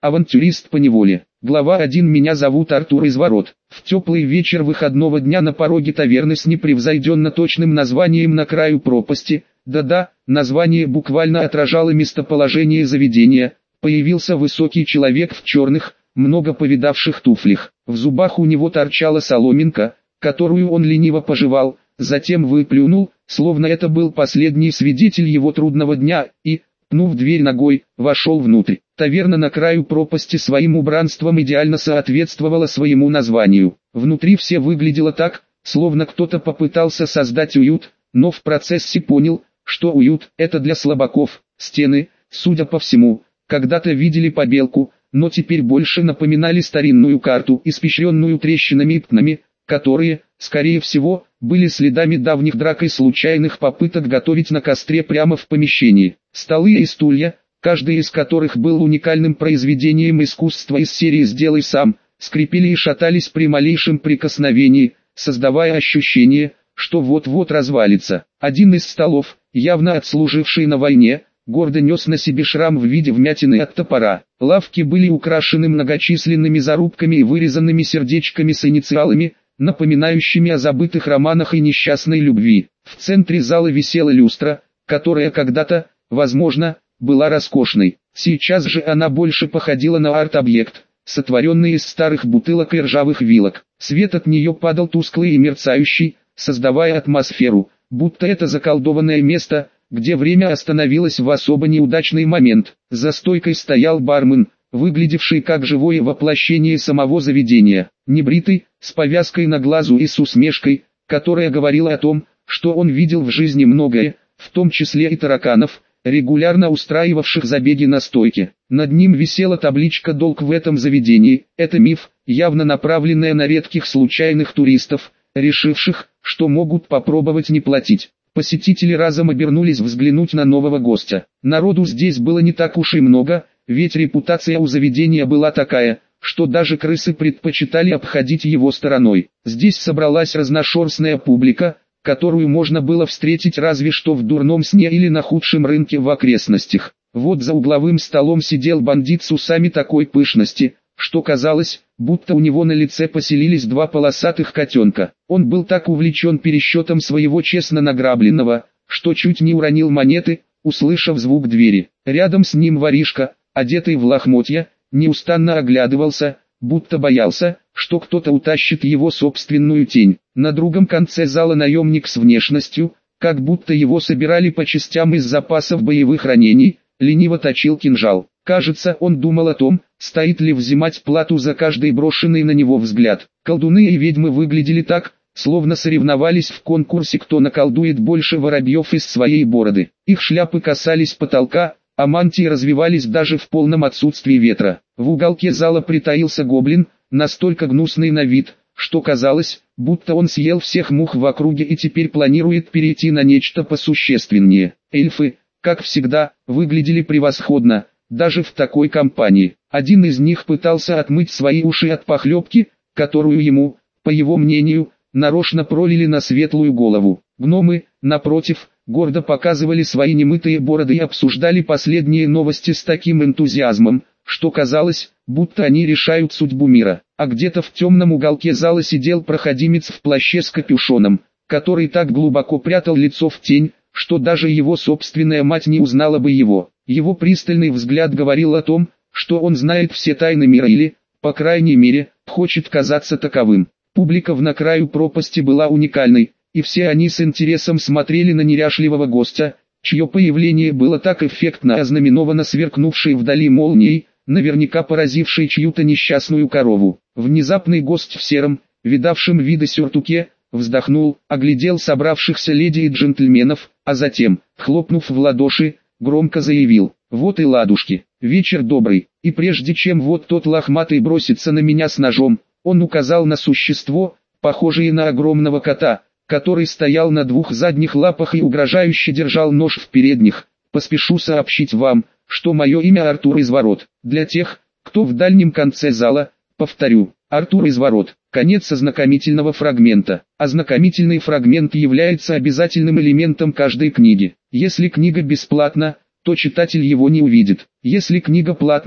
Авантюрист по неволе. Глава 1. Меня зовут Артур из Ворот. В теплый вечер выходного дня на пороге таверны с непревзойденно точным названием «На краю пропасти», да-да, название буквально отражало местоположение заведения, появился высокий человек в черных, много повидавших туфлях. В зубах у него торчала соломинка, которую он лениво пожевал, затем выплюнул, словно это был последний свидетель его трудного дня, и, пнув дверь ногой, вошел внутрь. Таверна на краю пропасти своим убранством идеально соответствовала своему названию. Внутри все выглядело так, словно кто-то попытался создать уют, но в процессе понял, что уют – это для слабаков. Стены, судя по всему, когда-то видели побелку, но теперь больше напоминали старинную карту, испещренную трещинами и пятнами, которые, скорее всего, были следами давних драк и случайных попыток готовить на костре прямо в помещении. Столы и стулья, каждый из которых был уникальным произведением искусства из серии «Сделай сам», скрипели и шатались при малейшем прикосновении, создавая ощущение, что вот-вот развалится. Один из столов, явно отслуживший на войне, гордо нес на себе шрам в виде вмятины от топора. Лавки были украшены многочисленными зарубками и вырезанными сердечками с инициалами, напоминающими о забытых романах и несчастной любви. В центре зала висела люстра, которая когда-то, возможно, была роскошной. Сейчас же она больше походила на арт-объект, сотворенный из старых бутылок и ржавых вилок. Свет от нее падал тусклый и мерцающий, создавая атмосферу, будто это заколдованное место, где время остановилось в особо неудачный момент. За стойкой стоял бармен, выглядевший как живое воплощение самого заведения, небритый, с повязкой на глазу и с усмешкой, которая говорила о том, что он видел в жизни многое, в том числе и тараканов, регулярно устраивавших забеги на стойке. Над ним висела табличка «Долг в этом заведении». Это миф, явно направленная на редких случайных туристов, решивших, что могут попробовать не платить. Посетители разом обернулись взглянуть на нового гостя. Народу здесь было не так уж и много, ведь репутация у заведения была такая, что даже крысы предпочитали обходить его стороной. Здесь собралась разношерстная публика, которую можно было встретить разве что в дурном сне или на худшем рынке в окрестностях. Вот за угловым столом сидел бандит с усами такой пышности, что казалось, будто у него на лице поселились два полосатых котенка. Он был так увлечен пересчетом своего честно награбленного, что чуть не уронил монеты, услышав звук двери. Рядом с ним воришка, одетый в лохмотья, неустанно оглядывался, будто боялся, что кто-то утащит его собственную тень. На другом конце зала наемник с внешностью, как будто его собирали по частям из запасов боевых ранений, лениво точил кинжал. Кажется, он думал о том, стоит ли взимать плату за каждый брошенный на него взгляд. Колдуны и ведьмы выглядели так, словно соревновались в конкурсе, кто наколдует больше воробьев из своей бороды. Их шляпы касались потолка, а мантии развивались даже в полном отсутствии ветра. В уголке зала притаился гоблин, настолько гнусный на вид, что казалось, будто он съел всех мух в округе и теперь планирует перейти на нечто посущественнее. Эльфы, как всегда, выглядели превосходно, даже в такой компании. Один из них пытался отмыть свои уши от похлебки, которую ему, по его мнению, нарочно пролили на светлую голову. Гномы, напротив, гордо показывали свои немытые бороды и обсуждали последние новости с таким энтузиазмом, что казалось, будто они решают судьбу мира. А где-то в темном уголке зала сидел проходимец в плаще с капюшоном, который так глубоко прятал лицо в тень, что даже его собственная мать не узнала бы его. Его пристальный взгляд говорил о том, что он знает все тайны мира или, по крайней мере, хочет казаться таковым. Публика в «На краю пропасти» была уникальной, и все они с интересом смотрели на неряшливого гостя, чье появление было так эффектно ознаменовано сверкнувшей вдали молнией, наверняка поразившей чью-то несчастную корову. Внезапный гость в сером, видавшем виды сюртуке, вздохнул, оглядел собравшихся леди и джентльменов, а затем, хлопнув в ладоши, громко заявил: «Вот и ладушки, вечер добрый». И прежде чем вот тот лохматый бросится на меня с ножом, он указал на существо, похожее на огромного кота, который стоял на двух задних лапах и угрожающе держал нож в передних. «Поспешу сообщить вам, что мое имя Артур из Ворот. Для тех, кто в дальнем конце зала, повторю, Артур из Ворот». Конец ознакомительного фрагмента. Ознакомительный фрагмент является обязательным элементом каждой книги. Если книга бесплатна, то читатель его не увидит. Если книга платная,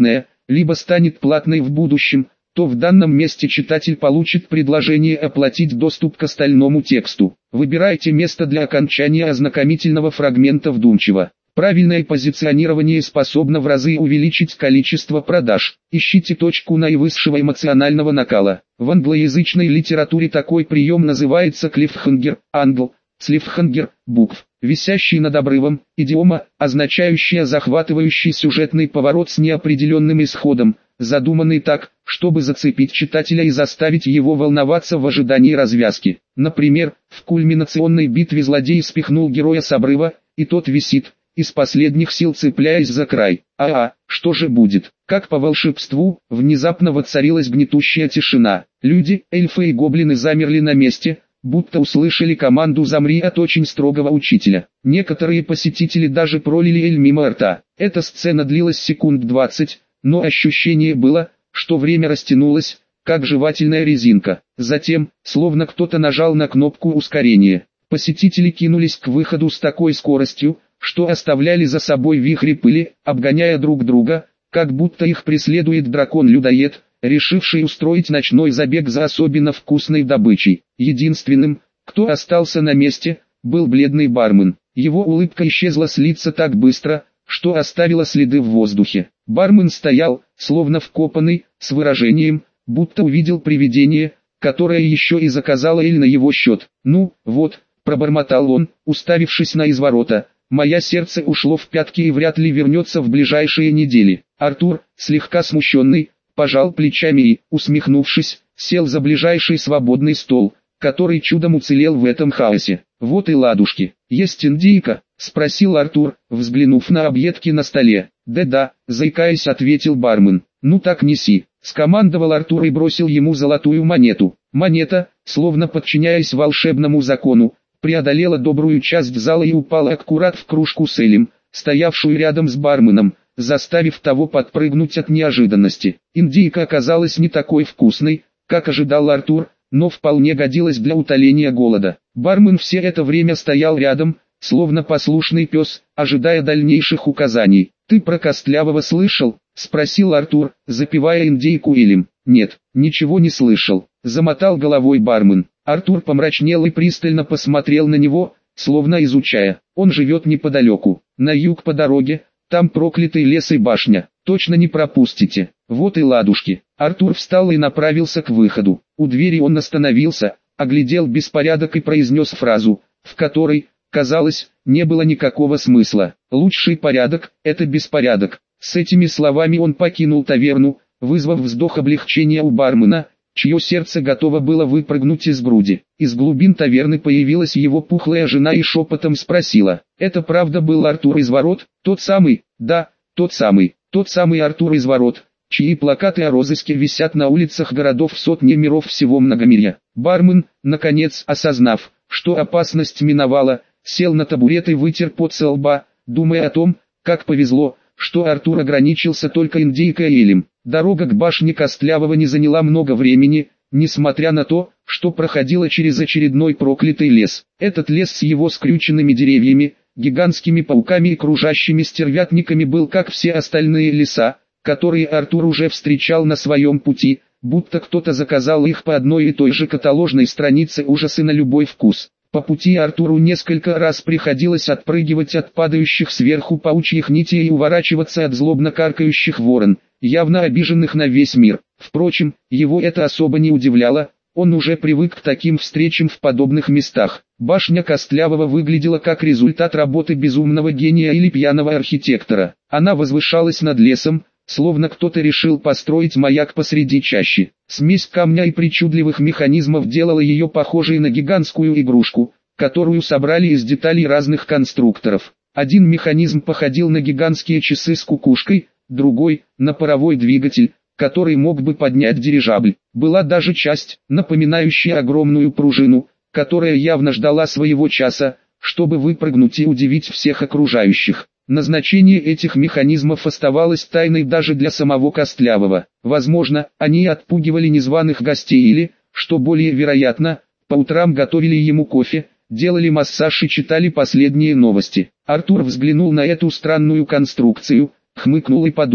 либо станет платной в будущем, то в данном месте читатель получит предложение оплатить доступ к остальному тексту. Выбирайте место для окончания ознакомительного фрагмента вдумчиво. Правильное позиционирование способно в разы увеличить количество продаж. Ищите точку наивысшего эмоционального накала. В англоязычной литературе такой прием называется клиффхангер, клиффхангер, букв, висящий над обрывом, идиома, означающая захватывающий сюжетный поворот с неопределенным исходом, задуманный так, чтобы зацепить читателя и заставить его волноваться в ожидании развязки. Например, в кульминационной битве злодей спихнул героя с обрыва, и тот висит, из последних сил цепляясь за край. Что же будет? Как по волшебству, внезапно воцарилась гнетущая тишина. Люди, эльфы и гоблины замерли на месте, будто услышали команду «замри» от очень строгого учителя. Некоторые посетители даже пролили эль мимо рта. Эта сцена длилась секунд 20, но ощущение было, что время растянулось, как жевательная резинка. Затем, словно кто-то нажал на кнопку ускорения, посетители кинулись к выходу с такой скоростью, что оставляли за собой вихри пыли, обгоняя друг друга, как будто их преследует дракон-людоед, решивший устроить ночной забег за особенно вкусной добычей. Единственным, кто остался на месте, был бледный бармен. Его улыбка исчезла с лица так быстро, что оставила следы в воздухе. Бармен стоял, словно вкопанный, с выражением, будто увидел привидение, которое еще и заказало эль на его счет. «Ну, вот», — пробормотал он, уставившись на изворота, «мое сердце ушло в пятки и вряд ли вернется в ближайшие недели». Артур, слегка смущенный, пожал плечами и, усмехнувшись, сел за ближайший свободный стол, который чудом уцелел в этом хаосе. «Вот и ладушки. Есть индейка?» — спросил Артур, взглянув на объедки на столе. «Да-да», — заикаясь, ответил бармен. «Ну так неси», — скомандовал Артур и бросил ему золотую монету. Монета, словно подчиняясь волшебному закону, преодолела добрую часть зала и упала аккурат в кружку с элем, стоявшую рядом с барменом, заставив того подпрыгнуть от неожиданности. Индейка оказалась не такой вкусной, как ожидал Артур, но вполне годилась для утоления голода. Бармен все это время стоял рядом, словно послушный пес, ожидая дальнейших указаний. «Ты про Костлявого слышал?» — спросил Артур, запивая индейку элем. «Нет, ничего не слышал», — замотал головой бармен. Артур помрачнел и пристально посмотрел на него, словно изучая. «Он живет неподалеку, на юг по дороге, там проклятый лес и башня, точно не пропустите». «Вот и ладушки». Артур встал и направился к выходу. У двери он остановился, оглядел беспорядок и произнес фразу, в которой, казалось, не было никакого смысла. «Лучший порядок – это беспорядок». С этими словами он покинул таверну, вызвав вздох облегчения у бармена, чье сердце готово было выпрыгнуть из груди. Из глубин таверны появилась его пухлая жена и шепотом спросила: «Это правда был Артур из ворот, тот самый?» «Да, тот самый Артур из ворот, чьи плакаты о розыске висят на улицах городов в сотне миров всего многомирья». Бармен, наконец осознав, что опасность миновала, сел на табурет и вытер пот со лба, думая о том, как повезло, что Артур ограничился только индейкой и элем. Дорога к башне Костлявого не заняла много времени, несмотря на то, что проходила через очередной проклятый лес. Этот лес с его скрюченными деревьями, гигантскими пауками и кружащими стервятниками был как все остальные леса, которые Артур уже встречал на своем пути, будто кто-то заказал их по одной и той же каталожной странице ужасы на любой вкус. По пути Артуру несколько раз приходилось отпрыгивать от падающих сверху паучьих нитей и уворачиваться от злобно каркающих ворон, явно обиженных на весь мир. Впрочем, его это особо не удивляло, он уже привык к таким встречам в подобных местах. Башня Костлявого выглядела как результат работы безумного гения или пьяного архитектора. Она возвышалась над лесом, словно кто-то решил построить маяк посреди чащи. Смесь камня и причудливых механизмов делала ее похожей на гигантскую игрушку, которую собрали из деталей разных конструкторов. Один механизм походил на гигантские часы с кукушкой, другой – на паровой двигатель, который мог бы поднять дирижабль. Была даже часть, напоминающая огромную пружину, которая явно ждала своего часа, чтобы выпрыгнуть и удивить всех окружающих. Назначение этих механизмов оставалось тайной даже для самого Костлявого. Возможно, они отпугивали незваных гостей или, что более вероятно, по утрам готовили ему кофе, делали массаж и читали последние новости. Артур взглянул на эту странную конструкцию, хмыкнул и подумал: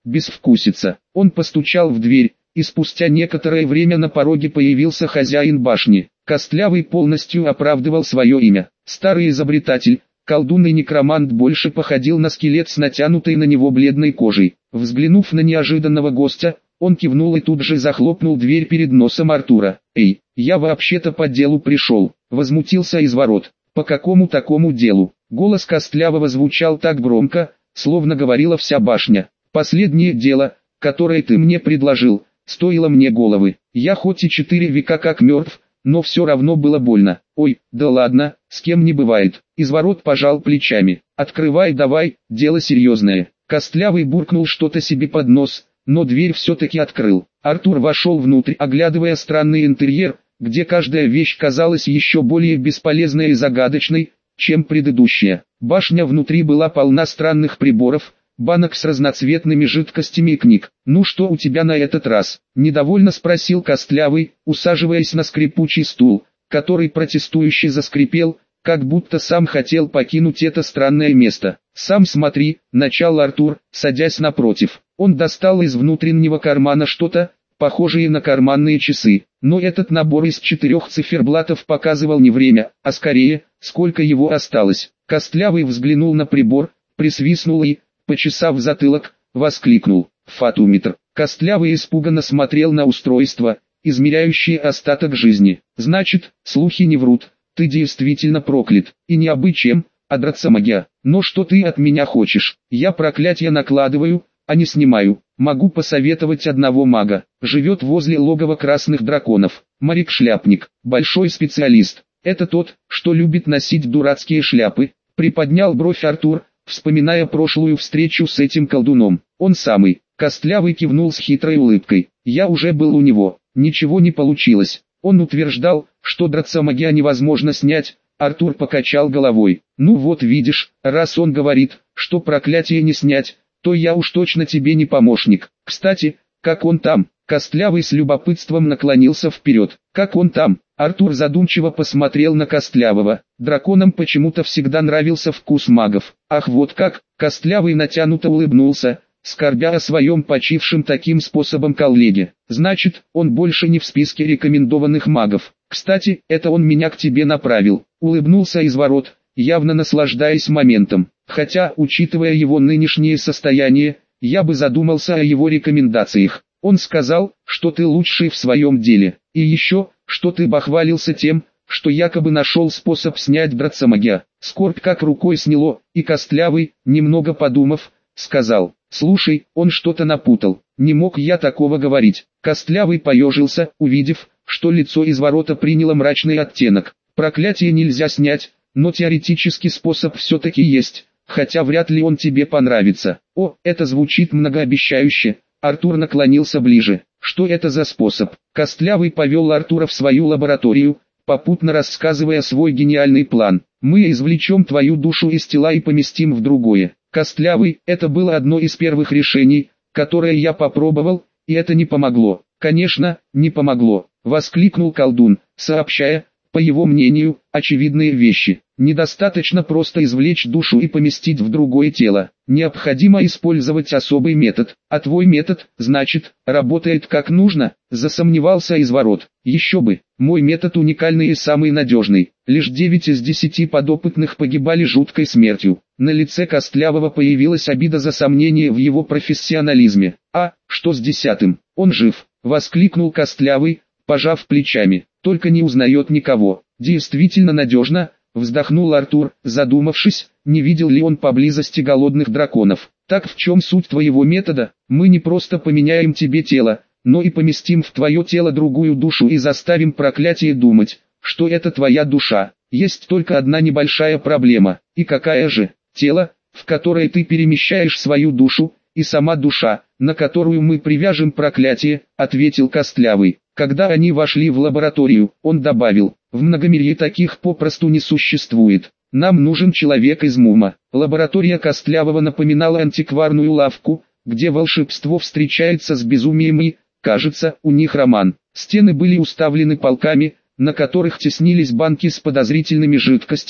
безвкусица. Он постучал в дверь, и спустя некоторое время на пороге появился хозяин башни. Костлявый полностью оправдывал свое имя. Старый изобретатель, колдун и некромант больше походил на скелет с натянутой на него бледной кожей. Взглянув на неожиданного гостя, он кивнул и тут же захлопнул дверь перед носом Артура. «Эй, я вообще-то по делу пришел», — возмутился Изворот. «По какому такому делу?» Голос Костлявого звучал так громко, словно говорила вся башня. «Последнее дело, которое ты мне предложил, стоило мне головы. Я хоть и 4 века как мертв, но все равно было больно. Ой, да ладно, с кем не бывает». Изворот пожал плечами. «Открывай давай, дело серьезное». Костлявый буркнул что-то себе под нос, но дверь все-таки открыл. Артур вошел внутрь, оглядывая странный интерьер, где каждая вещь казалась еще более бесполезной и загадочной, чем предыдущая. Башня внутри была полна странных приборов, банок с разноцветными жидкостями и книг. «Ну что у тебя на этот раз?» – недовольно спросил Костлявый, усаживаясь на скрипучий стул, который протестующе заскрипел, как будто сам хотел покинуть это странное место. «Сам смотри», – начал Артур, садясь напротив. Он достал из внутреннего кармана что-то, похожие на карманные часы, но этот набор из 4 циферблатов показывал не время, а скорее, сколько его осталось. Костлявый взглянул на прибор, присвистнул и, почесав затылок, воскликнул: «Фатометр». Костлявый испуганно смотрел на устройство, измеряющее остаток жизни. «Значит, слухи не врут, ты действительно проклят, и не абы чем, а драцамагия. Но что ты от меня хочешь? Я проклятие накладываю, а не снимаю. Могу посоветовать одного мага. Живет возле логова красных драконов. Моряк-шляпник, большой специалист. Это тот, что любит носить дурацкие шляпы». Приподнял бровь Артур, вспоминая прошлую встречу с этим колдуном. «Он самый». Костлявый кивнул с хитрой улыбкой. «Я уже был у него. Ничего не получилось. Он утверждал, что драцамагия невозможно снять». Артур покачал головой. «Ну вот видишь, раз он говорит, что проклятие не снять, то я уж точно тебе не помощник. Кстати, как он там?» Костлявый с любопытством наклонился вперед. «Как он там?» Артур задумчиво посмотрел на Костлявого. Драконам почему-то всегда нравился вкус магов. «Ах, вот как!» Костлявый натянуто улыбнулся, скорбя о своем почившем таким способом коллеге. «Значит, он больше не в списке рекомендованных магов. Кстати, это он меня к тебе направил». Улыбнулся Изворот, явно наслаждаясь моментом. «Хотя, учитывая его нынешнее состояние, я бы задумался о его рекомендациях. Он сказал, что ты лучший в своем деле. И еще, что ты бахвалился тем, что якобы нашел способ снять драцамагия». Скорбь как рукой сняло, и Костлявый, немного подумав, сказал: «Слушай, он что-то напутал. Не мог я такого говорить». Костлявый поежился, увидев, что лицо Изворота приняло мрачный оттенок. «Проклятие нельзя снять, но теоретически способ все-таки есть, хотя вряд ли он тебе понравится». «О, это звучит многообещающе». Артур наклонился ближе. «Что это за способ?» Костлявый повел Артура в свою лабораторию, попутно рассказывая свой гениальный план. «Мы извлечем твою душу из тела и поместим в другое». Костлявый, это было одно из первых решений, которое я попробовал, и это не помогло. «Конечно, не помогло», — воскликнул колдун, сообщая, по его мнению, очевидные вещи. «Недостаточно просто извлечь душу и поместить в другое тело. Необходимо использовать особый метод. А твой метод, значит, работает как нужно?» — засомневался Изворот. «Еще бы, мой метод уникальный и самый надежный. Лишь 9 из 10 подопытных погибали жуткой смертью». На лице Костлявого появилась обида за сомнение в его профессионализме. «А, что с 10-м? Он жив!» — воскликнул Костлявый, пожав плечами. «Только не узнает никого». «Действительно надежно», — вздохнул Артур, задумавшись, не видел ли он поблизости голодных драконов. «Так в чем суть твоего метода? Мы не просто поменяем тебе тело, но и поместим в твое тело другую душу и заставим проклятие думать, что это твоя душа. Есть только одна небольшая проблема. И какая же? Тело, в которое ты перемещаешь свою душу, и сама душа, на которую мы привяжем проклятие», — ответил Костлявый. Когда они вошли в лабораторию, он добавил: «В многомирье таких попросту не существует. Нам нужен человек из Мума». Лаборатория Костлявого напоминала антикварную лавку, где волшебство встречается с безумием и, кажется, у них роман. Стены были уставлены полками, на которых теснились банки с подозрительными жидкостями,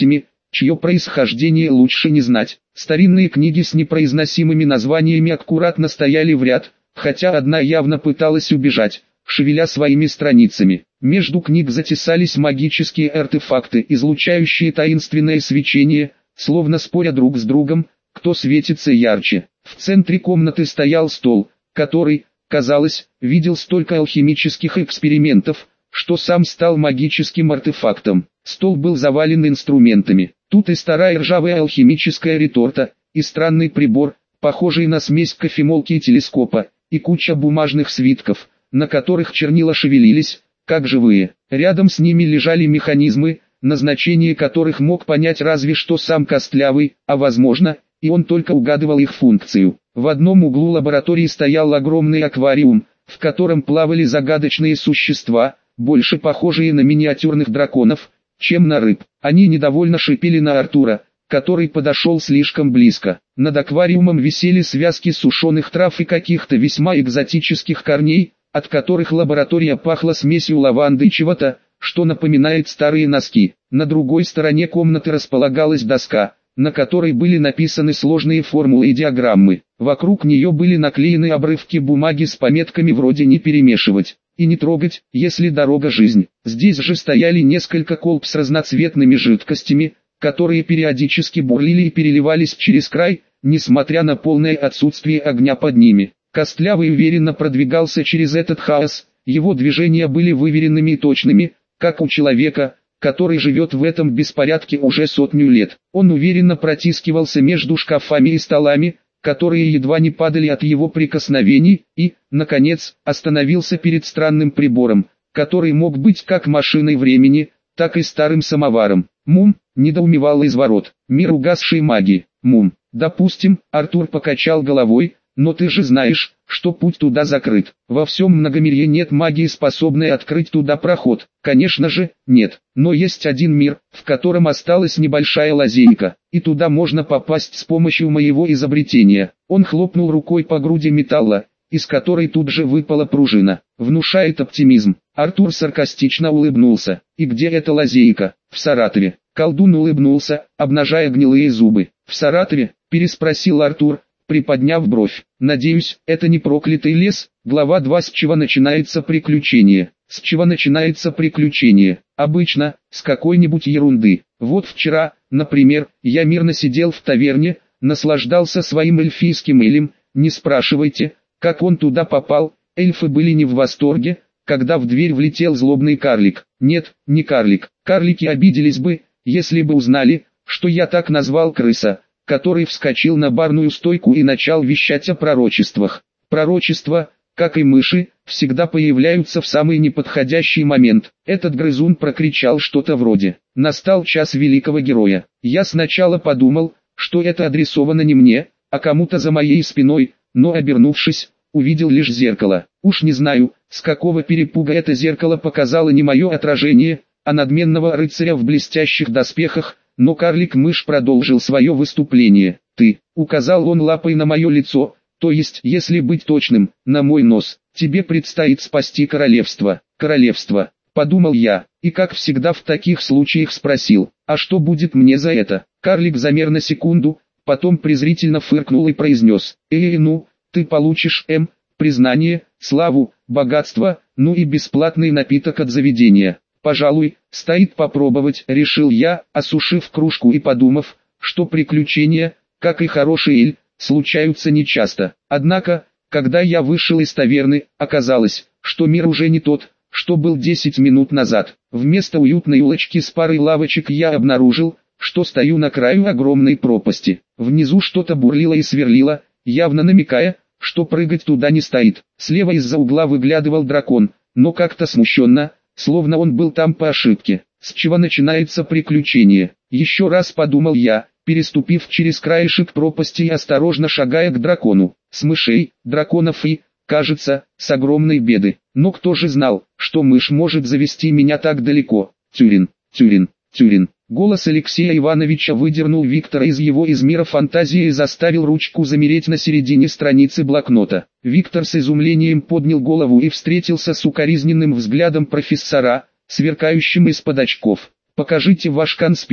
чье происхождение лучше не знать. Старинные книги с непроизносимыми названиями аккуратно стояли в ряд, хотя одна явно пыталась убежать, шевеля своими страницами. Между книг затесались магические артефакты, излучающие таинственное свечение, словно споря друг с другом, кто светится ярче. В центре комнаты стоял стол, который, казалось, видел столько алхимических экспериментов, что сам стал магическим артефактом. Стол был завален инструментами. Тут и старая ржавая алхимическая реторта, и странный прибор, похожий на смесь кофемолки и телескопа, и куча бумажных свитков, на которых чернила шевелились, как живые. Рядом с ними лежали механизмы, назначение которых мог понять разве что сам Костлявый, а возможно, и он только угадывал их функцию. В одном углу лаборатории стоял огромный аквариум, в котором плавали загадочные существа, больше похожие на миниатюрных драконов, чем на рыб. Они недовольно шипели на Артура, который подошел слишком близко. Над аквариумом висели связки сушеных трав и каких-то весьма экзотических корней, от которых лаборатория пахла смесью лаванды и чего-то, что напоминает старые носки. На другой стороне комнаты располагалась доска, на которой были написаны сложные формулы и диаграммы. Вокруг нее были наклеены обрывки бумаги с пометками вроде «не перемешивать» и «не трогать, если дорога жизнь». Здесь же стояли несколько колб с разноцветными жидкостями, которые периодически бурлили и переливались через край, несмотря на полное отсутствие огня под ними. Костлявый уверенно продвигался через этот хаос, его движения были выверенными и точными, как у человека, который живет в этом беспорядке уже 100 лет. Он уверенно протискивался между шкафами и столами, которые едва не падали от его прикосновений, и, наконец, остановился перед странным прибором, который мог быть как машиной времени, так и старым самоваром. «Мум», — недоумевал Изворот, — «мир угасшей магии». «Мум, допустим», — Артур покачал головой, — «но ты же знаешь, что путь туда закрыт. Во всем многомирье нет магии, способной открыть туда проход». «Конечно же, нет. Но есть один мир, в котором осталась небольшая лазейка, и туда можно попасть с помощью моего изобретения». Он хлопнул рукой по груди металла, из которой тут же выпала пружина. «Внушает оптимизм». Артур саркастично улыбнулся. «И где эта лазейка?» «В Саратове». Колдун улыбнулся, обнажая гнилые зубы. «В Саратове?» – переспросил Артур, приподняв бровь. «Надеюсь, это не проклятый лес?» Глава 2. С чего начинается приключение? С чего начинается приключение? Обычно, с какой-нибудь ерунды. Вот вчера, например, я мирно сидел в таверне, наслаждался своим эльфийским элем. Не спрашивайте, как он туда попал. Эльфы были не в восторге, когда в дверь влетел злобный карлик. Нет, не карлик. Карлики обиделись бы, если бы узнали, что я так назвал крыса, который вскочил на барную стойку и начал вещать о пророчествах. Пророчества, как и мыши, всегда появляются в самый неподходящий момент. Этот грызун прокричал что-то вроде: «Настал час великого героя». Я сначала подумал, что это адресовано не мне, а кому-то за моей спиной, но обернувшись, увидел лишь зеркало. Уж не знаю, с какого перепуга это зеркало показало не мое отражение, а надменного рыцаря в блестящих доспехах, но карлик-мышь продолжил свое выступление. «Ты», — указал он лапой на мое лицо, то есть, если быть точным, на мой нос, «тебе предстоит спасти королевство». «Королевство», — подумал я, и как всегда в таких случаях спросил: «А что будет мне за это?» Карлик замер на секунду, потом презрительно фыркнул и произнес: ну, ты получишь признание, славу, богатство, ну и бесплатный напиток от заведения». «Пожалуй, стоит попробовать», — решил я, осушив кружку и подумав, что приключения, как и хороший эль, случаются нечасто. Однако, когда я вышел из таверны, оказалось, что мир уже не тот, что был 10 минут назад. Вместо уютной улочки с парой лавочек я обнаружил, что стою на краю огромной пропасти. Внизу что-то бурлило и сверлило, явно намекая, что прыгать туда не стоит. Слева из-за угла выглядывал дракон, но как-то смущенно, словно он был там по ошибке. С чего начинается приключение? Еще раз подумал я, переступив через краешек пропасти и осторожно шагая к дракону. С мышей, драконов и, кажется, с огромной беды. Но кто же знал, что мышь может завести меня так далеко? Тюрин, Тюрин, Тюрин. Голос Алексея Ивановича выдернул Виктора из мира фантазии и заставил ручку замереть на середине страницы блокнота. Виктор с изумлением поднял голову и встретился с укоризненным взглядом профессора, сверкающим из-под очков. «Покажите ваш конспект»,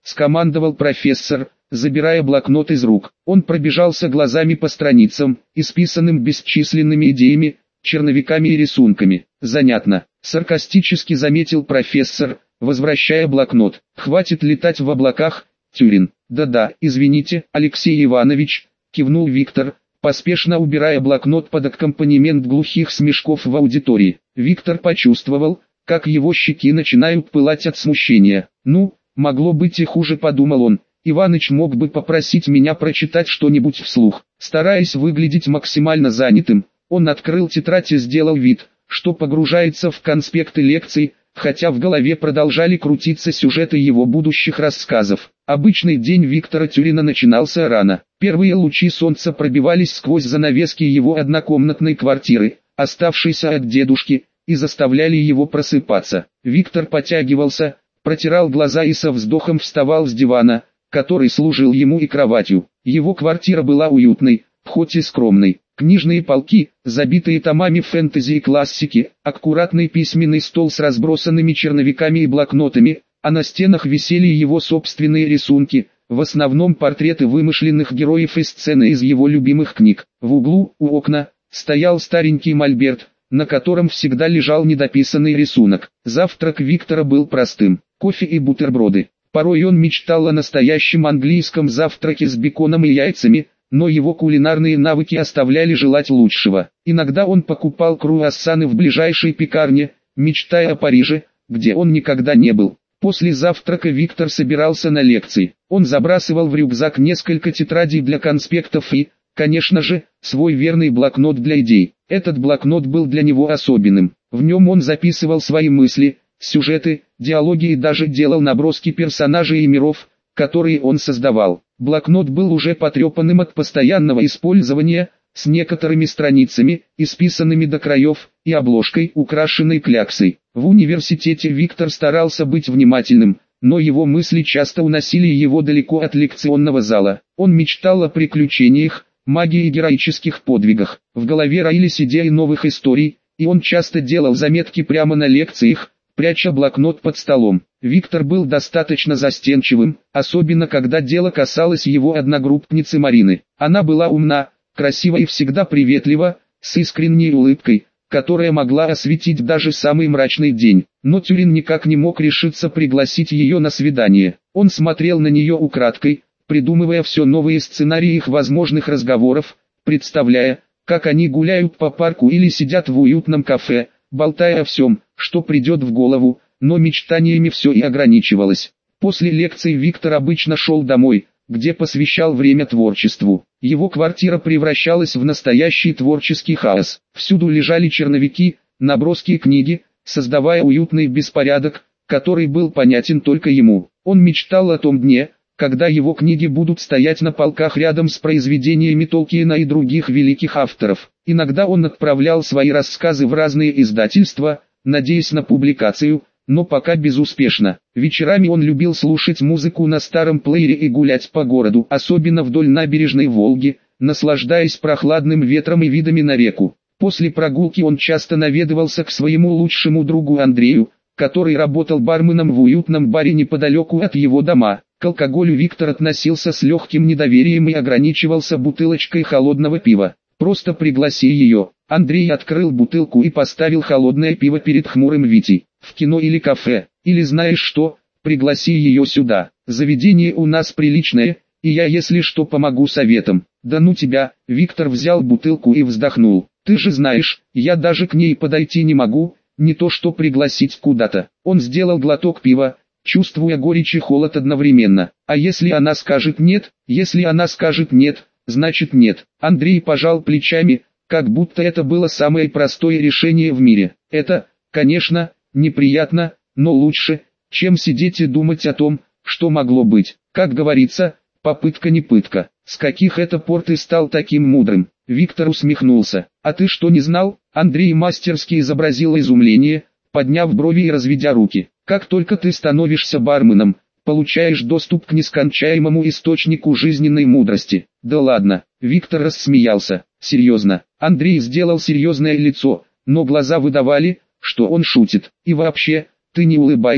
скомандовал профессор, забирая блокнот из рук. Он пробежался глазами по страницам, исписанным бесчисленными идеями, черновиками и рисунками. «Занятно», — саркастически заметил профессор, возвращая блокнот. «Хватит летать в облаках, Тюрин». «Да-да, извините, Алексей Иванович», — кивнул Виктор, поспешно убирая блокнот под аккомпанемент глухих смешков в аудитории. Виктор почувствовал, как его щеки начинают пылать от смущения. «Ну, могло быть и хуже», — подумал он. «Иваныч мог бы попросить меня прочитать что-нибудь вслух». Стараясь выглядеть максимально занятым, он открыл тетрадь и сделал вид, что погружается в конспекты лекций, хотя в голове продолжали крутиться сюжеты его будущих рассказов. Обычный день Виктора Тюрина начинался рано. Первые лучи солнца пробивались сквозь занавески его однокомнатной квартиры, оставшейся от дедушки, и заставляли его просыпаться. Виктор потягивался, протирал глаза и со вздохом вставал с дивана, который служил ему и кроватью. Его квартира была уютной, хоть и скромной. Книжные полки, забитые томами фэнтези и классики, аккуратный письменный стол с разбросанными черновиками и блокнотами, а на стенах висели его собственные рисунки, в основном портреты вымышленных героев и сцены из его любимых книг. В углу, у окна, стоял старенький мольберт, на котором всегда лежал недописанный рисунок. Завтрак Виктора был простым: кофе и бутерброды. Порой он мечтал о настоящем английском завтраке с беконом и яйцами, но его кулинарные навыки оставляли желать лучшего. Иногда он покупал круассаны в ближайшей пекарне, мечтая о Париже, где он никогда не был. После завтрака Виктор собирался на лекции. Он забрасывал в рюкзак несколько тетрадей для конспектов и, конечно же, свой верный блокнот для идей. Этот блокнот был для него особенным. В нем он записывал свои мысли, сюжеты, диалоги и даже делал наброски персонажей и миров, которые он создавал. Блокнот был уже потрепанным от постоянного использования, с некоторыми страницами, исписанными до краев, и обложкой, украшенной кляксой. В университете Виктор старался быть внимательным, но его мысли часто уносили его далеко от лекционного зала. Он мечтал о приключениях, магии и героических подвигах. В голове роились идеи новых историй, и он часто делал заметки прямо на лекциях, пряча блокнот под столом. Виктор был достаточно застенчивым, особенно когда дело касалось его одногруппницы Марины. Она была умна, красива и всегда приветлива, с искренней улыбкой, которая могла осветить даже самый мрачный день. Но Тюрин никак не мог решиться пригласить ее на свидание. Он смотрел на нее украдкой, придумывая все новые сценарии их возможных разговоров, представляя, как они гуляют по парку или сидят в уютном кафе, болтая о всем, что придет в голову, но мечтаниями все и ограничивалось. После лекций Виктор обычно шел домой, где посвящал время творчеству. Его квартира превращалась в настоящий творческий хаос. Всюду лежали черновики, наброски и книги, создавая уютный беспорядок, который был понятен только ему. Он мечтал о том дне, когда его книги будут стоять на полках рядом с произведениями Толкиена и других великих авторов. Иногда он отправлял свои рассказы в разные издательства, надеясь на публикацию, но пока безуспешно. Вечерами он любил слушать музыку на старом плеере и гулять по городу, особенно вдоль набережной Волги, наслаждаясь прохладным ветром и видами на реку. После прогулки он часто наведывался к своему лучшему другу Андрею, который работал барменом в уютном баре неподалеку от его дома. К алкоголю Виктор относился с легким недоверием и ограничивался бутылочкой холодного пива. «Просто пригласи ее». Андрей открыл бутылку и поставил холодное пиво перед хмурым Витей. «В кино или кафе, или знаешь что, пригласи ее сюда. Заведение у нас приличное, и я если что помогу советом». «Да ну тебя», Виктор взял бутылку и вздохнул. «Ты же знаешь, я даже к ней подойти не могу, не то что пригласить куда-то». Он сделал глоток пива, чувствуя горечь и холод одновременно. «А если она скажет нет?» «Если она скажет нет, значит нет». Андрей пожал плечами, как будто это было самое простое решение в мире. «Это, конечно, неприятно, но лучше, чем сидеть и думать о том, что могло быть. Как говорится, попытка не пытка». «С каких это пор ты стал таким мудрым?» Виктор усмехнулся. «А ты что, не знал?» Андрей мастерски изобразил изумление, подняв брови и разведя руки. «Как только ты становишься барменом, получаешь доступ к нескончаемому источнику жизненной мудрости». «Да ладно», Виктор рассмеялся. «Серьезно». Андрей сделал серьезное лицо, но глаза выдавали, что он шутит. «И вообще, ты не улыбайся,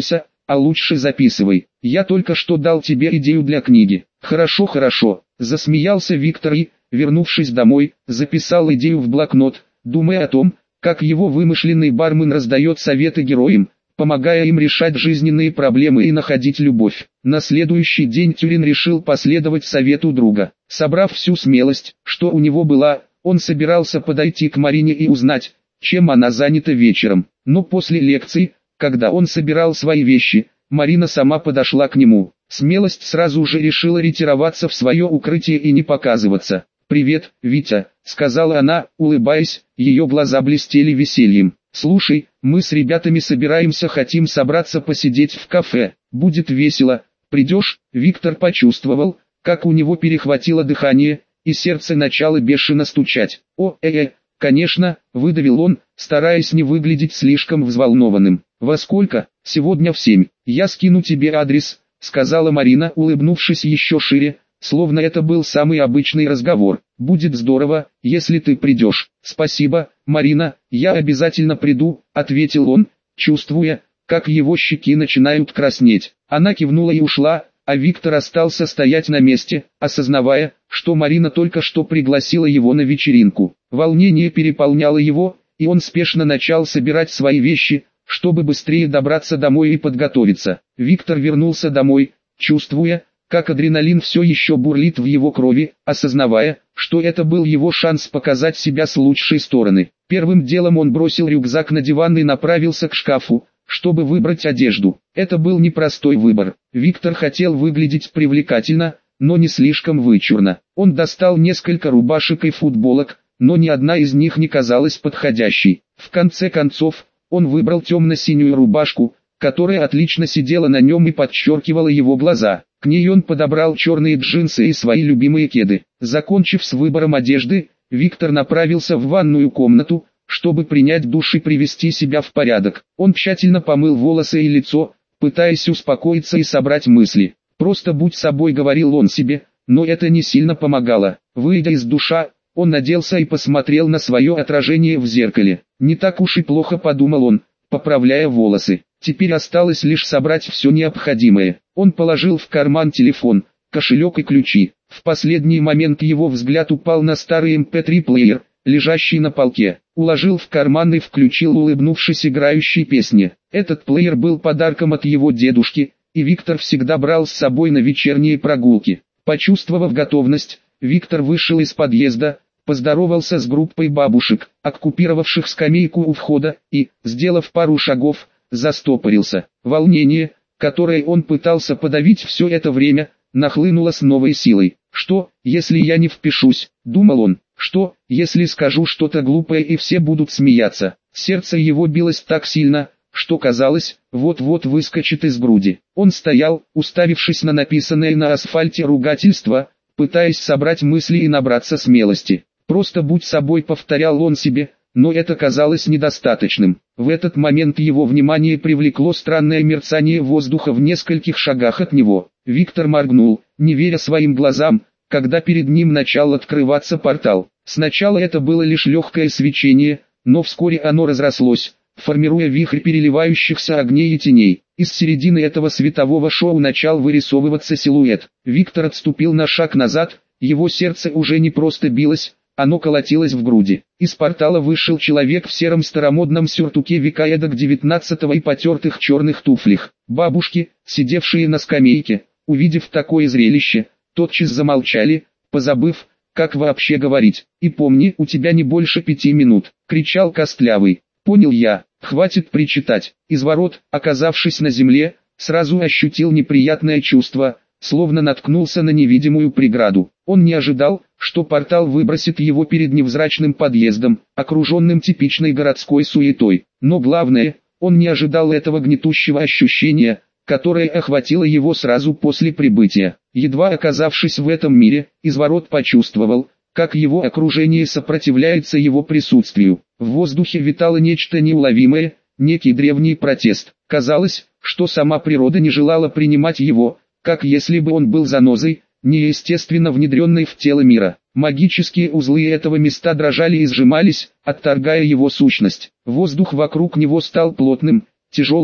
а лучше записывай. Я только что дал тебе идею для книги. Хорошо, хорошо, засмеялся Виктор и, вернувшись домой, записал идею в блокнот, думая о том, как его вымышленный бармен раздает советы героям, помогая им решать жизненные проблемы и находить любовь. На следующий день Тюрин решил последовать совету друга. Собрав всю смелость, что у него была, он собирался подойти к Марине и узнать, чем она занята вечером. Но после лекции, когда он собирал свои вещи, Марина сама подошла к нему. Смелость сразу же решила ретироваться в свое укрытие и не показываться. «Привет, Витя», — сказала она, улыбаясь, ее глаза блестели весельем. «Слушай, мы с ребятами хотим собраться посидеть в кафе, будет весело, придешь?» Виктор почувствовал, как у него перехватило дыхание, и сердце начало бешено стучать. «Конечно», — выдавил он, стараясь не выглядеть слишком взволнованным. «Во сколько?» «Сегодня в 7. Я скину тебе адрес», — сказала Марина, улыбнувшись еще шире, словно это был самый обычный разговор. «Будет здорово, если ты придешь». «Спасибо, Марина, я обязательно приду», — ответил он, чувствуя, как его щеки начинают краснеть. Она кивнула и ушла, а Виктор остался стоять на месте, осознавая, что Марина только что пригласила его на вечеринку. Волнение переполняло его, и он спешно начал собирать свои вещи, чтобы быстрее добраться домой и подготовиться. Виктор вернулся домой, чувствуя, как адреналин все еще бурлит в его крови, осознавая, что это был его шанс показать себя с лучшей стороны. Первым делом он бросил рюкзак на диван и направился к шкафу, чтобы выбрать одежду. Это был непростой выбор. Виктор хотел выглядеть привлекательно, но не слишком вычурно. Он достал несколько рубашек и футболок, но ни одна из них не казалась подходящей. В конце концов, он выбрал темно-синюю рубашку, которая отлично сидела на нем и подчеркивала его глаза. К ней он подобрал черные джинсы и свои любимые кеды. Закончив с выбором одежды, Виктор направился в ванную комнату, чтобы принять душ и привести себя в порядок. Он тщательно помыл волосы и лицо, пытаясь успокоиться и собрать мысли. «Просто будь собой», — говорил он себе, но это не сильно помогало. Выйдя из душа, он оделся и посмотрел на свое отражение в зеркале. «Не так уж и плохо», — подумал он, поправляя волосы. Теперь осталось лишь собрать все необходимое. Он положил в карман телефон, кошелек и ключи. В последний момент его взгляд упал на старый MP3-плеер, лежащий на полке. Уложил в карман и включил, улыбнувшись играющей песне. Этот плеер был подарком от его дедушки, и Виктор всегда брал с собой на вечерние прогулки. Почувствовав готовность, Виктор вышел из подъезда, поздоровался с группой бабушек, оккупировавших скамейку у входа, и, сделав пару шагов, застопорился. Волнение, которое он пытался подавить все это время, нахлынуло с новой силой. «Что, если я не впишусь?» — думал он. «Что, если скажу что-то глупое и все будут смеяться?» Сердце его билось так сильно, что казалось, вот-вот выскочит из груди. Он стоял, уставившись на написанное на асфальте ругательство, пытаясь собрать мысли и набраться смелости. «Просто будь собой», — повторял он себе, но это казалось недостаточным. В этот момент его внимание привлекло странное мерцание воздуха в нескольких шагах от него. Виктор моргнул, не веря своим глазам, когда перед ним начал открываться портал. Сначала это было лишь легкое свечение, но вскоре оно разрослось, формируя вихрь переливающихся огней и теней. Из середины этого светового шоу начал вырисовываться силуэт. Виктор отступил на шаг назад, его сердце уже не просто билось, оно колотилось в груди. Из портала вышел человек в сером старомодном сюртуке века эдак 19-го и потертых черных туфлях. Бабушки, сидевшие на скамейке, увидев такое зрелище, тотчас замолчали, позабыв, как вообще говорить. «И помни, у тебя не больше 5 минут», — кричал Костлявый. «Понял я, хватит причитать». Из ворот, оказавшись на земле, сразу ощутил неприятное чувство, словно наткнулся на невидимую преграду. Он не ожидал, что портал выбросит его перед невзрачным подъездом, окруженным типичной городской суетой. Но главное, он не ожидал этого гнетущего ощущения, которое охватило его сразу после прибытия. Едва оказавшись в этом мире, из ворот почувствовал, как его окружение сопротивляется его присутствию. В воздухе витало нечто неуловимое, некий древний протест. Казалось, что сама природа не желала принимать его, как если бы он был занозой, неестественно внедренной в тело мира. Магические узлы этого места дрожали и сжимались, отторгая его сущность. Воздух вокруг него стал плотным, тяжелым,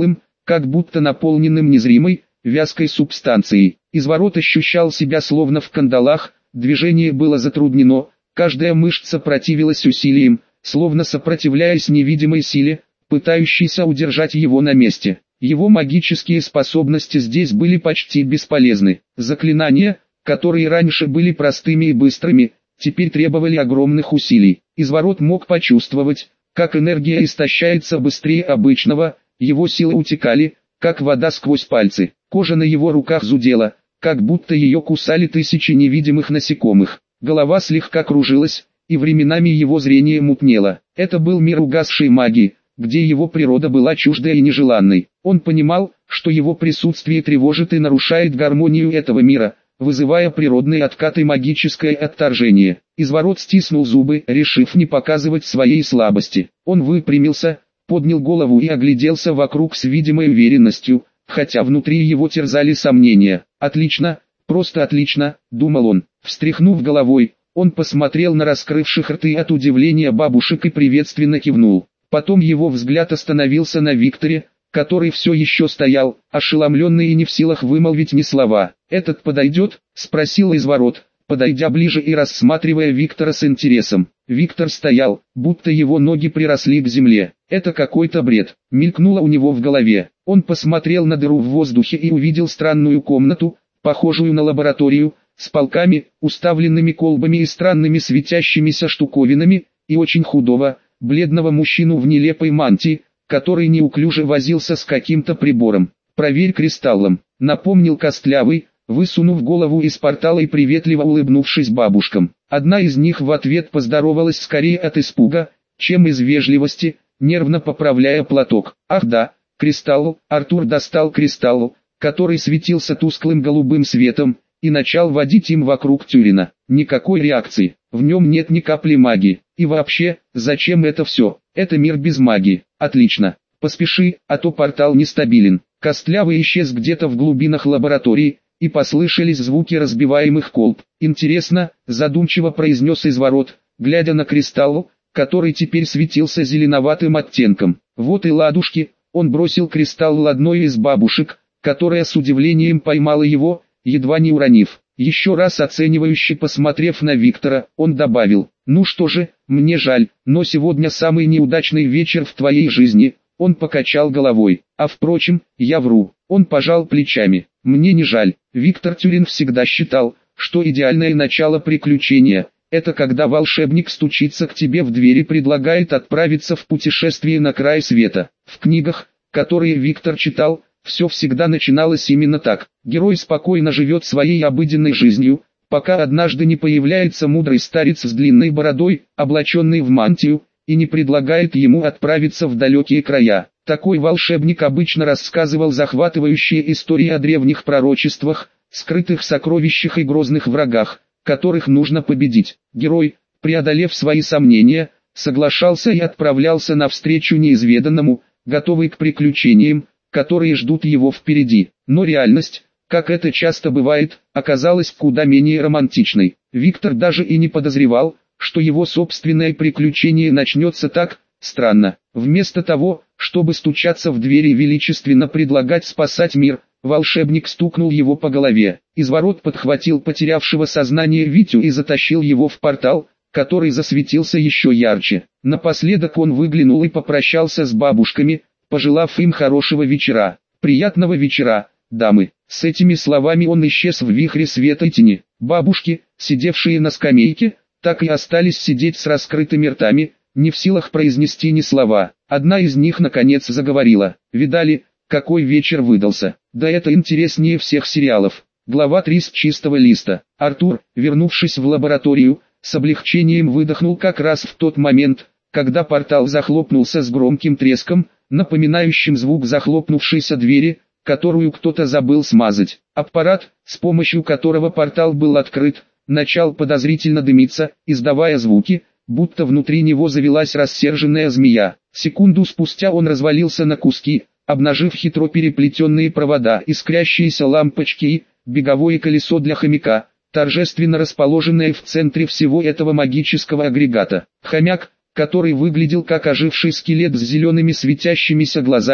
как будто наполненным незримой, вязкой субстанцией. Изворот ощущал себя словно в кандалах, движение было затруднено, каждая мышца противилась усилиям, словно сопротивляясь невидимой силе, пытающейся удержать его на месте. Его магические способности здесь были почти бесполезны. Заклинания, которые раньше были простыми и быстрыми, теперь требовали огромных усилий. Изворот мог почувствовать, как энергия истощается быстрее обычного, его силы утекали, как вода сквозь пальцы. Кожа на его руках зудела, как будто ее кусали тысячи невидимых насекомых. Голова слегка кружилась, и временами его зрение мутнело. Это был мир угасшей магии, где его природа была чуждой и нежеланной. Он понимал, что его присутствие тревожит и нарушает гармонию этого мира, вызывая природные откаты и магическое отторжение. Изворот стиснул зубы, решив не показывать своей слабости. Он выпрямился, поднял голову и огляделся вокруг с видимой уверенностью, хотя внутри его терзали сомнения. «Отлично, просто отлично», — думал он. Встряхнув головой, он посмотрел на раскрывших рты от удивления бабушек и приветственно кивнул. Потом его взгляд остановился на Викторе, который все еще стоял, ошеломленный и не в силах вымолвить ни слова. «Этот подойдет?» — спросил Изворот, подойдя ближе и рассматривая Виктора с интересом. Виктор стоял, будто его ноги приросли к земле. «Это какой-то бред», — мелькнуло у него в голове. Он посмотрел на дыру в воздухе и увидел странную комнату, похожую на лабораторию, с полками, уставленными колбами и странными светящимися штуковинами, и очень худого, бледного мужчину в нелепой мантии, который неуклюже возился с каким-то прибором. «Проверь кристаллом», — напомнил Костлявый, высунув голову из портала и приветливо улыбнувшись бабушкам. Одна из них в ответ поздоровалась скорее от испуга, чем из вежливости, нервно поправляя платок. «Ах да, кристалл!» Артур достал кристалл, который светился тусклым голубым светом, и начал водить им вокруг Тюрина. Никакой реакции, в нем нет ни капли магии. И вообще, зачем это все? Это мир без магии. Отлично. Поспеши, а то портал нестабилен. Костлявый исчез где-то в глубинах лаборатории, и послышались звуки разбиваемых колб. «Интересно», — задумчиво произнес Изворот, глядя на кристалл, который теперь светился зеленоватым оттенком. «Вот и ладушки», — он бросил кристалл одной из бабушек, которая с удивлением поймала его, едва не уронив. Еще раз оценивающе посмотрев на Виктора, он добавил: «Ну что же, мне жаль, но сегодня самый неудачный вечер в твоей жизни». Он покачал головой. «А впрочем, я вру». Он пожал плечами. «Мне не жаль». Виктор Тюрин всегда считал, что идеальное начало приключения — это когда волшебник стучится к тебе в дверь и предлагает отправиться в путешествие на край света. В книгах, которые Виктор читал, все всегда начиналось именно так. Герой спокойно живет своей обыденной жизнью, пока однажды не появляется мудрый старец с длинной бородой, облаченный в мантию, и не предлагает ему отправиться в далекие края. Такой волшебник обычно рассказывал захватывающие истории о древних пророчествах, скрытых сокровищах и грозных врагах, которых нужно победить. Герой, преодолев свои сомнения, соглашался и отправлялся навстречу неизведанному, готовый к приключениям, которые ждут его впереди. Но реальность, как это часто бывает, оказалась куда менее романтичной. Виктор даже и не подозревал, что его собственное приключение начнется так странно. Вместо того, чтобы стучаться в двери и величественно предлагать спасать мир, волшебник стукнул его по голове. Изворот подхватил потерявшего сознание Витю и затащил его в портал, который засветился еще ярче. Напоследок он выглянул и попрощался с бабушками, пожелав им хорошего вечера. «Приятного вечера, дамы». С этими словами он исчез в вихре света и тени. Бабушки, сидевшие на скамейке, так и остались сидеть с раскрытыми ртами, не в силах произнести ни слова. Одна из них наконец заговорила. «Видали, какой вечер выдался? Да это интереснее всех сериалов». Глава 3 с чистого листа. Артур, вернувшись в лабораторию, с облегчением выдохнул как раз в тот момент, когда портал захлопнулся с громким треском, напоминающим звук захлопнувшейся двери, которую кто-то забыл смазать. Аппарат, с помощью которого портал был открыт, начал подозрительно дымиться, издавая звуки, будто внутри него завелась рассерженная змея. Секунду спустя он развалился на куски, обнажив хитро переплетенные провода, искрящиеся лампочки и беговое колесо для хомяка, торжественно расположенное в центре всего этого магического агрегата. Хомяк, который выглядел как оживший скелет с зелеными светящимися глазами,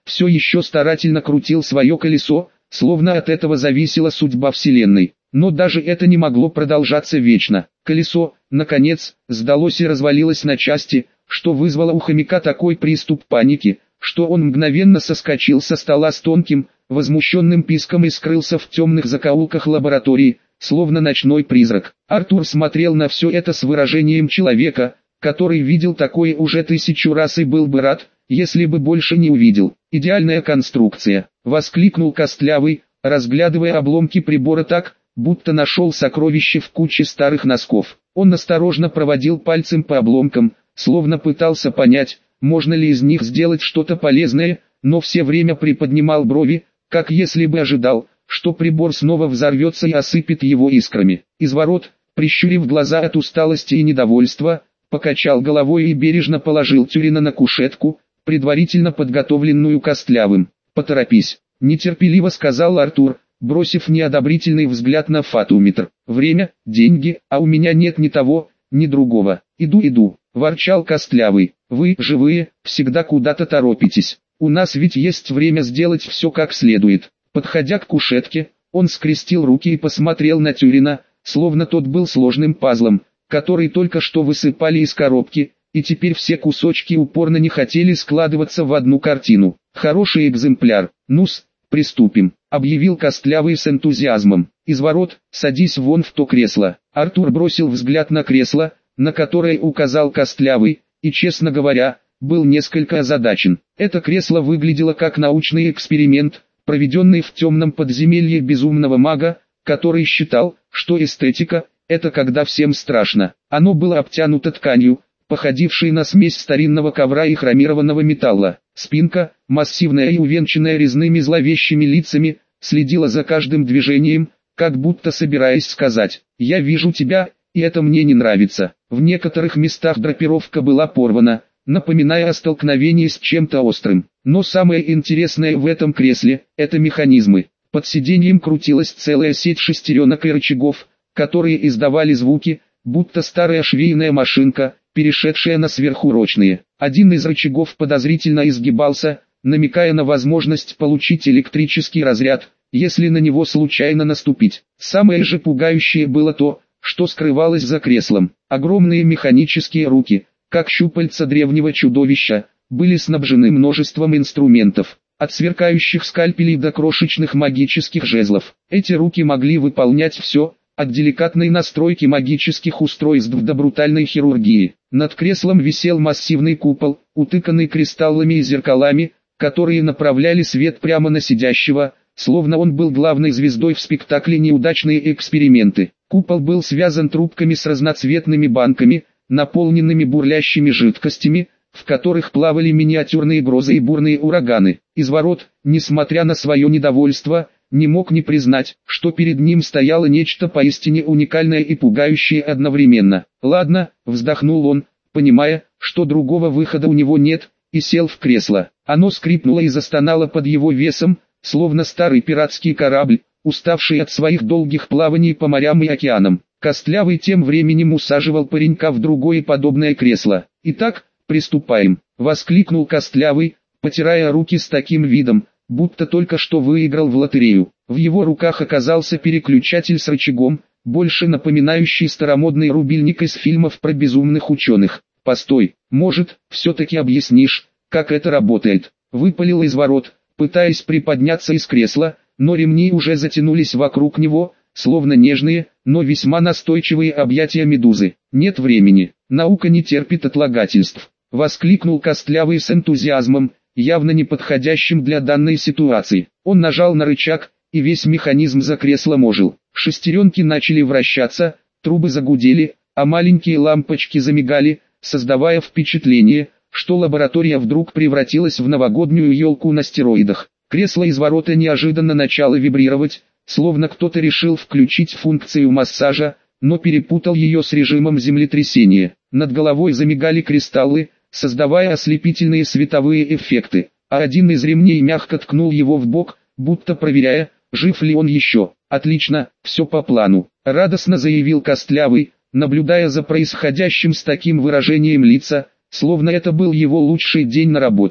все еще старательно крутил свое колесо, словно от этого зависела судьба Вселенной. Но даже это не могло продолжаться вечно. Колесо, наконец, сдалось и развалилось на части, что вызвало у хомяка такой приступ паники, что он мгновенно соскочил со стола с тонким, возмущенным писком и скрылся в темных закоулках лаборатории, словно ночной призрак. Артур смотрел на все это с выражением человека, который видел такое уже 1000 раз и был бы рад, если бы больше не увидел. «Идеальная конструкция!» — воскликнул Костлявый, разглядывая обломки прибора так, будто нашел сокровище в куче старых носков. Он осторожно проводил пальцем по обломкам, словно пытался понять, можно ли из них сделать что-то полезное, но все время приподнимал брови, как если бы ожидал, что прибор снова взорвется и осыпет его искрами. Изворот, прищурив глаза от усталости и недовольства, покачал головой и бережно положил Тюрина на кушетку, предварительно подготовленную Костлявым. «Поторопись», — нетерпеливо сказал Артур, бросив неодобрительный взгляд на фатометр. «Время, деньги, а у меня нет ни того, ни другого. Иду», — ворчал Костлявый. «Вы, живые, всегда куда-то торопитесь. У нас ведь есть время сделать все как следует». Подходя к кушетке, он скрестил руки и посмотрел на Тюрина, словно тот был сложным пазлом, который только что высыпали из коробки, и теперь все кусочки упорно не хотели складываться в одну картину. «Хороший экземпляр. Ну-с, приступим», — объявил Костлявый с энтузиазмом. «Изворот, садись вон в то кресло». Артур бросил взгляд на кресло, на которое указал Костлявый, и, честно говоря, был несколько озадачен. Это кресло выглядело как научный эксперимент, проведенный в темном подземелье безумного мага, который считал, что эстетика – это когда всем страшно. Оно было обтянуто тканью, походившей на смесь старинного ковра и хромированного металла. Спинка, массивная и увенчанная резными зловещими лицами, следила за каждым движением, как будто собираясь сказать: «Я вижу тебя, и это мне не нравится». В некоторых местах драпировка была порвана, напоминая о столкновении с чем-то острым. Но самое интересное в этом кресле – это механизмы. Под сиденьем крутилась целая сеть шестеренок и рычагов, которые издавали звуки, будто старая швейная машинка, перешедшая на сверхурочные. Один из рычагов подозрительно изгибался, намекая на возможность получить электрический разряд, если на него случайно наступить. Самое же пугающее было то, что скрывалось за креслом. Огромные механические руки, как щупальца древнего чудовища, были снабжены множеством инструментов, от сверкающих скальпелей до крошечных магических жезлов. Эти руки могли выполнять все, от деликатной настройки магических устройств до брутальной хирургии. Над креслом висел массивный купол, утыканный кристаллами и зеркалами, которые направляли свет прямо на сидящего, словно он был главной звездой в спектакле «Неудачные эксперименты». Купол был связан трубками с разноцветными банками, наполненными бурлящими жидкостями, в которых плавали миниатюрные грозы и бурные ураганы. Изворот, несмотря на свое недовольство, не мог не признать, что перед ним стояло нечто поистине уникальное и пугающее одновременно. «Ладно», — вздохнул он, понимая, что другого выхода у него нет, и сел в кресло. Оно скрипнуло и застонало под его весом, словно старый пиратский корабль, уставший от своих долгих плаваний по морям и океанам. Костлявый тем временем усаживал паренька в другое подобное кресло. «Итак, приступаем», — воскликнул Костлявый, потирая руки с таким видом, будто только что выиграл в лотерею. В его руках оказался переключатель с рычагом, больше напоминающий старомодный рубильник из фильмов про безумных ученых. «Постой, может, все-таки объяснишь, как это работает?» — выпалил Изворот, пытаясь приподняться из кресла, но ремни уже затянулись вокруг него, словно нежные, но весьма настойчивые объятия медузы. «Нет времени, наука не терпит отлагательств», — воскликнул Костлявый с энтузиазмом, явно не подходящим для данной ситуации. Он нажал на рычаг, и весь механизм за креслом ожил. Шестеренки начали вращаться, трубы загудели, а маленькие лампочки замигали, создавая впечатление, что лаборатория вдруг превратилась в новогоднюю елку на стероидах. Кресло Изворота неожиданно начало вибрировать, словно кто-то решил включить функцию массажа, но перепутал ее с режимом землетрясения. Над головой замигали кристаллы, создавая ослепительные световые эффекты, а один из ремней мягко ткнул его в бок, будто проверяя, жив ли он еще. «Отлично, все по плану», — радостно заявил Костлявый, наблюдая за происходящим с таким выражением лица, словно это был его лучший день на работе.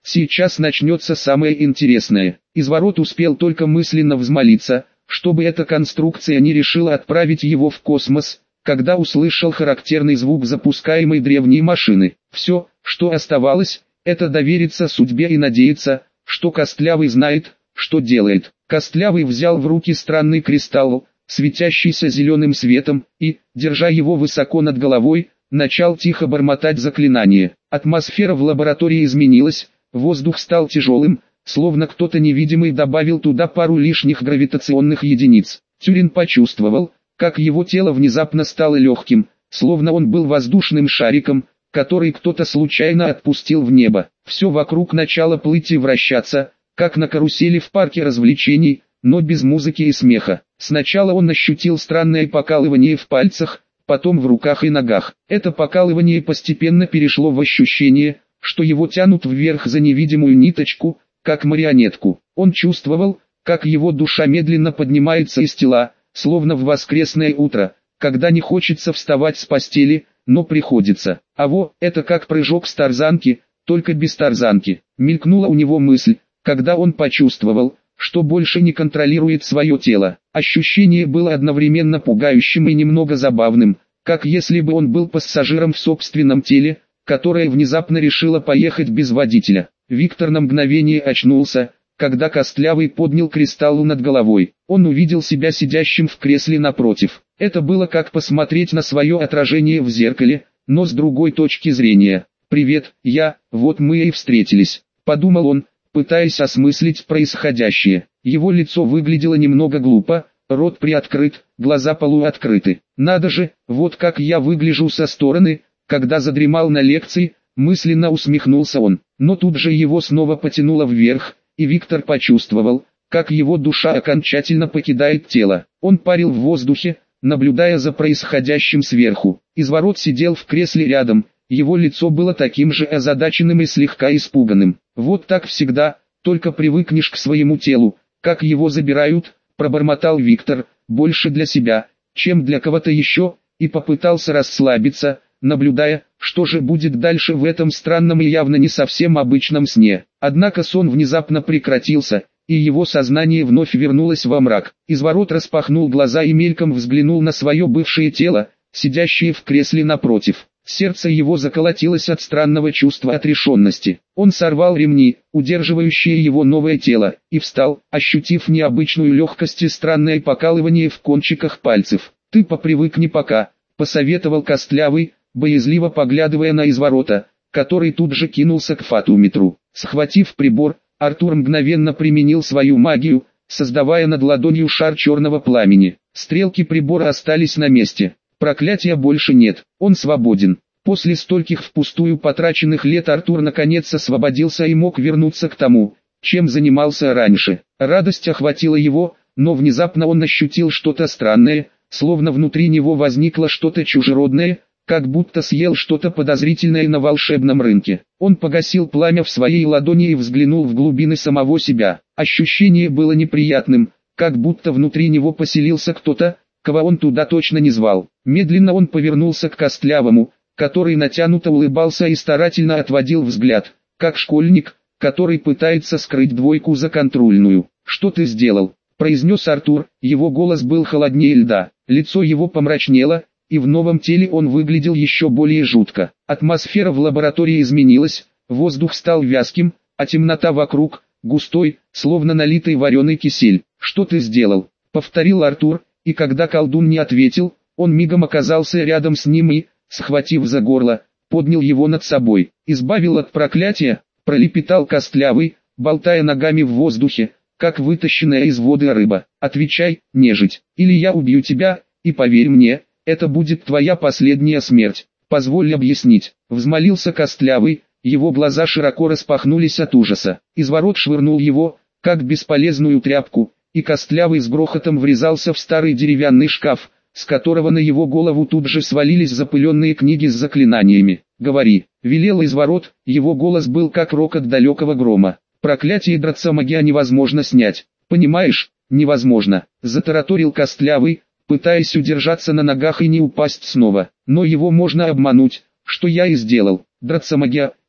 сейчас начнется самое интересное. Изворот успел только мысленно взмолиться, чтобы эта конструкция не решила отправить его в космос, когда услышал характерный звук запускаемой древней машины. Все, что оставалось, это довериться судьбе и надеяться, что Костлявый знает, что делает. Костлявый взял в руки странный кристалл, светящийся зеленым светом, и, держа его высоко над головой, начал тихо бормотать заклинание. Атмосфера в лаборатории изменилась, воздух стал тяжелым, словно кто-то невидимый добавил туда пару лишних гравитационных единиц. Тюрин почувствовал, как его тело внезапно стало легким, словно он был воздушным шариком, который кто-то случайно отпустил в небо. Все вокруг начало плыть и вращаться, как на карусели в парке развлечений, но без музыки и смеха. Сначала он ощутил странное покалывание в пальцах, потом в руках и ногах. Это покалывание постепенно перешло в ощущение, что его тянут вверх за невидимую ниточку, как марионетку. Он чувствовал, как его душа медленно поднимается из тела, словно в воскресное утро, когда не хочется вставать с постели, но приходится. Это как прыжок с тарзанки, только без тарзанки. Мелькнула у него мысль, когда он почувствовал, что больше не контролирует свое тело. Ощущение было одновременно пугающим и немного забавным, как если бы он был пассажиром в собственном теле, которое внезапно решило поехать без водителя. Виктор на мгновение очнулся, когда Костлявый поднял кристалл над головой. Он увидел себя сидящим в кресле напротив. Это было как посмотреть на свое отражение в зеркале, но с другой точки зрения. «Привет, вот мы и встретились», — подумал он, пытаясь осмыслить происходящее. Его лицо выглядело немного глупо, рот приоткрыт, глаза полуоткрыты. «Надо же, вот как я выгляжу со стороны, когда задремал на лекции», мысленно усмехнулся он. Но тут же его снова потянуло вверх, и Виктор почувствовал, как его душа окончательно покидает тело. Он парил в воздухе, наблюдая за происходящим сверху. Изворот сидел в кресле рядом, его лицо было таким же озадаченным и слегка испуганным. «Вот так всегда, только привыкнешь к своему телу, как его забирают», пробормотал Виктор, больше для себя, чем для кого-то еще, и попытался расслабиться, наблюдая, что же будет дальше в этом странном и явно не совсем обычном сне. Однако сон внезапно прекратился, и его сознание вновь вернулось во мрак. Изворот распахнул глаза и мельком взглянул на свое бывшее тело, сидящее в кресле напротив. Сердце его заколотилось от странного чувства отрешенности. Он сорвал ремни, удерживающие его новое тело, и встал, ощутив необычную легкость и странное покалывание в кончиках пальцев. «Ты попривыкни пока», — посоветовал Костлявый, боязливо поглядывая на Изворота, который тут же кинулся к фатометру. Схватив прибор, Артур мгновенно применил свою магию, создавая над ладонью шар черного пламени. Стрелки прибора остались на месте. Проклятия больше нет, он свободен. После стольких впустую потраченных лет Артур наконец освободился и мог вернуться к тому, чем занимался раньше. Радость охватила его, но внезапно он ощутил что-то странное, словно внутри него возникло что-то чужеродное, как будто съел что-то подозрительное на волшебном рынке. Он погасил пламя в своей ладони и взглянул в глубины самого себя. Ощущение было неприятным, как будто внутри него поселился кто-то, кого он туда точно не звал. Медленно он повернулся к Костлявому, который натянуто улыбался и старательно отводил взгляд, как школьник, который пытается скрыть двойку за контрольную. «Что ты сделал?» – произнес Артур, его голос был холоднее льда, лицо его помрачнело, и в новом теле он выглядел еще более жутко. Атмосфера в лаборатории изменилась, воздух стал вязким, а темнота вокруг – густой, словно налитый вареный кисель. «Что ты сделал?» – повторил Артур, и когда колдун не ответил, он мигом оказался рядом с ним и, схватив за горло, поднял его над собой. «Избавил от проклятия», – пролепетал Костлявый, болтая ногами в воздухе, как вытащенная из воды рыба. «Отвечай, нежить, или я убью тебя, и поверь мне, это будет твоя последняя смерть. Позволь объяснить», — взмолился Костлявый, его глаза широко распахнулись от ужаса. Изворот швырнул его, как бесполезную тряпку, и Костлявый с грохотом врезался в старый деревянный шкаф, с которого на его голову тут же свалились запыленные книги с заклинаниями. «Говори», — велел Изворот, его голос был как рокот далекого грома. «Проклятие Драцамагия невозможно снять. Понимаешь, невозможно», — затараторил Костлявый, пытаясь удержаться на ногах и не упасть снова. «Но его можно обмануть, что я и сделал. Драцамагия —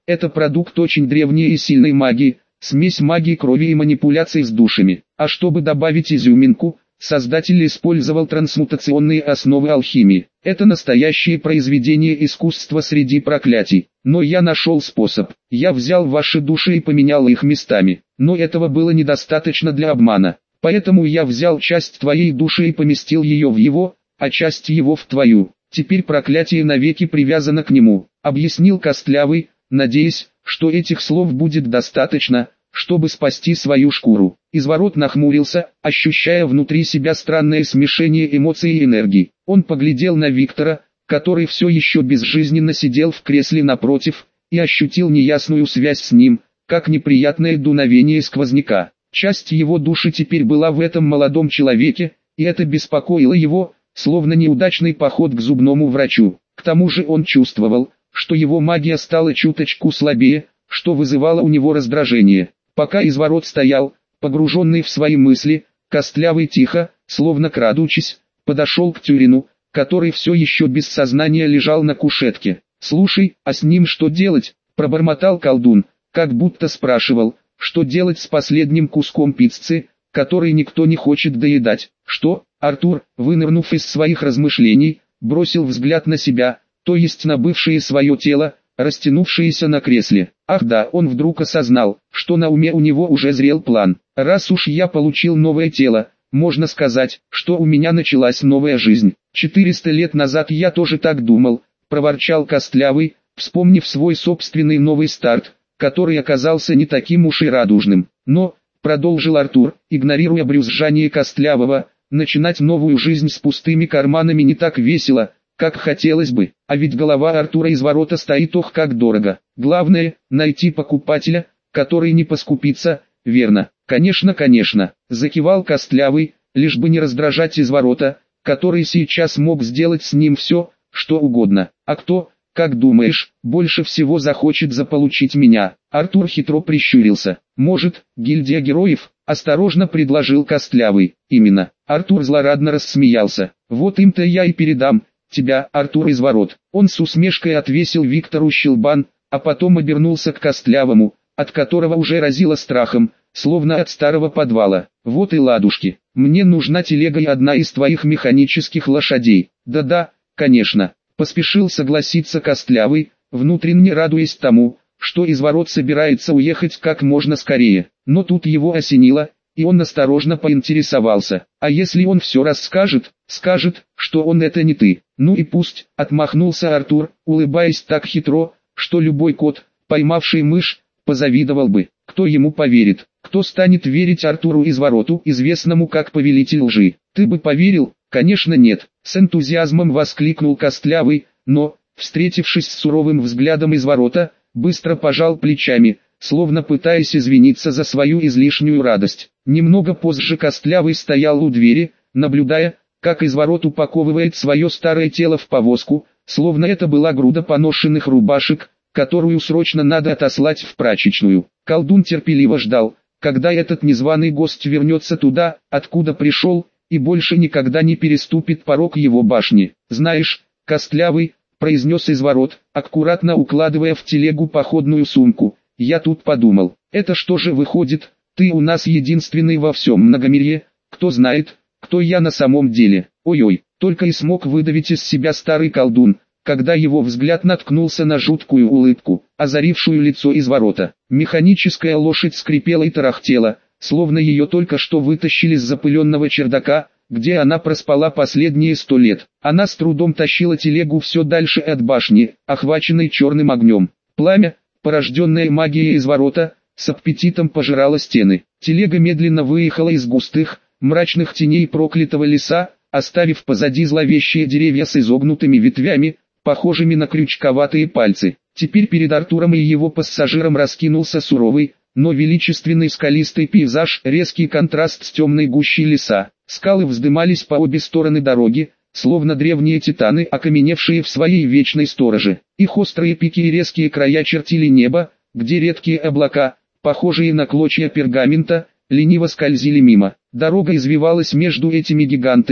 Это продукт очень древней и сильной магии, смесь магии крови и манипуляций с душами. А чтобы добавить изюминку, создатель использовал трансмутационные основы алхимии. Это настоящее произведение искусства среди проклятий. Но я нашел способ. Я взял ваши души и поменял их местами. Но этого было недостаточно для обмана. Поэтому я взял часть твоей души и поместил ее в его, а часть его в твою. Теперь проклятие навеки привязано к нему, объяснил Костлявый, надеясь, что этих слов будет достаточно, чтобы спасти свою шкуру. Изворот нахмурился, ощущая внутри себя странное смешение эмоций и энергий. Он поглядел на Виктора, который все еще безжизненно сидел в кресле напротив, и ощутил неясную связь с ним, как неприятное дуновение сквозняка. Часть его души теперь была в этом молодом человеке, и это беспокоило его, словно неудачный поход к зубному врачу. К тому же он чувствовал, что его магия стала чуточку слабее, что вызывало у него раздражение. Пока Изворот стоял, погруженный в свои мысли, Костлявый тихо, словно крадучись, подошел к Тюрину, который все еще без сознания лежал на кушетке. «Слушай, а с ним что делать?» – пробормотал колдун, как будто спрашивал, что делать с последним куском пиццы, который никто не хочет доедать. «Что?» – Артур, вынырнув из своих размышлений, бросил взгляд на себя, то есть на бывшее свое тело, растянувшееся на кресле. Ах да, он вдруг осознал, что на уме у него уже зрел план. Раз уж я получил новое тело, можно сказать, что у меня началась новая жизнь. 400 лет назад я тоже так думал, проворчал Костлявый, вспомнив свой собственный новый старт, который оказался не таким уж и радужным. Но, продолжил Артур, игнорируя брюзжание Костлявого, начинать новую жизнь с пустыми карманами не так весело, как хотелось бы, а ведь голова Артура Изворота стоит ох как дорого. Главное, найти покупателя, который не поскупится, верно? Конечно, закивал Костлявый, лишь бы не раздражать Изворота, который сейчас мог сделать с ним все, что угодно. А кто, как думаешь, больше всего захочет заполучить меня? Артур хитро прищурился. Может, гильдия героев? Осторожно предложил Костлявый. Именно. Артур злорадно рассмеялся. Вот им-то я и передам тебя, Артур Изворот. Он с усмешкой отвесил Виктору щелбан, а потом обернулся к Костлявому, от которого уже разило страхом, словно от старого подвала. Вот и ладушки. Мне нужна телега и одна из твоих механических лошадей. Да-да, конечно. Поспешил согласиться Костлявый, внутренне радуясь тому, что Изворот собирается уехать как можно скорее. Но тут его осенило, и он осторожно поинтересовался. А если он все расскажет, скажет, что он это не ты? Ну и пусть, отмахнулся Артур, улыбаясь так хитро, что любой кот, поймавший мышь, позавидовал бы. Кто ему поверит? Кто станет верить Артуру Извороту, известному как повелитель лжи? Ты бы поверил? Конечно нет. С энтузиазмом воскликнул Костлявый, но, встретившись с суровым взглядом Изворота, быстро пожал плечами, словно пытаясь извиниться за свою излишнюю радость. Немного позже Костлявый стоял у двери, наблюдая, как Изворот упаковывает свое старое тело в повозку, словно это была груда поношенных рубашек, которую срочно надо отослать в прачечную. Колдун терпеливо ждал, когда этот незваный гость вернется туда, откуда пришел, и больше никогда не переступит порог его башни. «Знаешь, Костлявый», — произнес Изворот, аккуратно укладывая в телегу походную сумку, — «я тут подумал, это что же выходит, ты у нас единственный во всем многомирье, кто знает, кто я на самом деле». «Ой-ой», — только и смог выдавить из себя старый колдун, когда его взгляд наткнулся на жуткую улыбку, озарившую лицо Изворота. Механическая лошадь скрипела и тарахтела, словно ее только что вытащили с запыленного чердака, где она проспала последние 100 лет. Она с трудом тащила телегу все дальше от башни, охваченной черным огнем. Пламя, порожденное магией Изворота, с аппетитом пожирало стены. Телега медленно выехала из густых, мрачных теней проклятого леса, оставив позади зловещие деревья с изогнутыми ветвями, похожими на крючковатые пальцы. Теперь перед Артуром и его пассажиром раскинулся суровый, но величественный скалистый пейзаж, резкий контраст с темной гущей леса. Скалы вздымались по обе стороны дороги, словно древние титаны, окаменевшие в своей вечной стороже. Их острые пики и резкие края чертили небо, где редкие облака, похожие на клочья пергамента, лениво скользили мимо. Дорога извивалась между этими гигантами,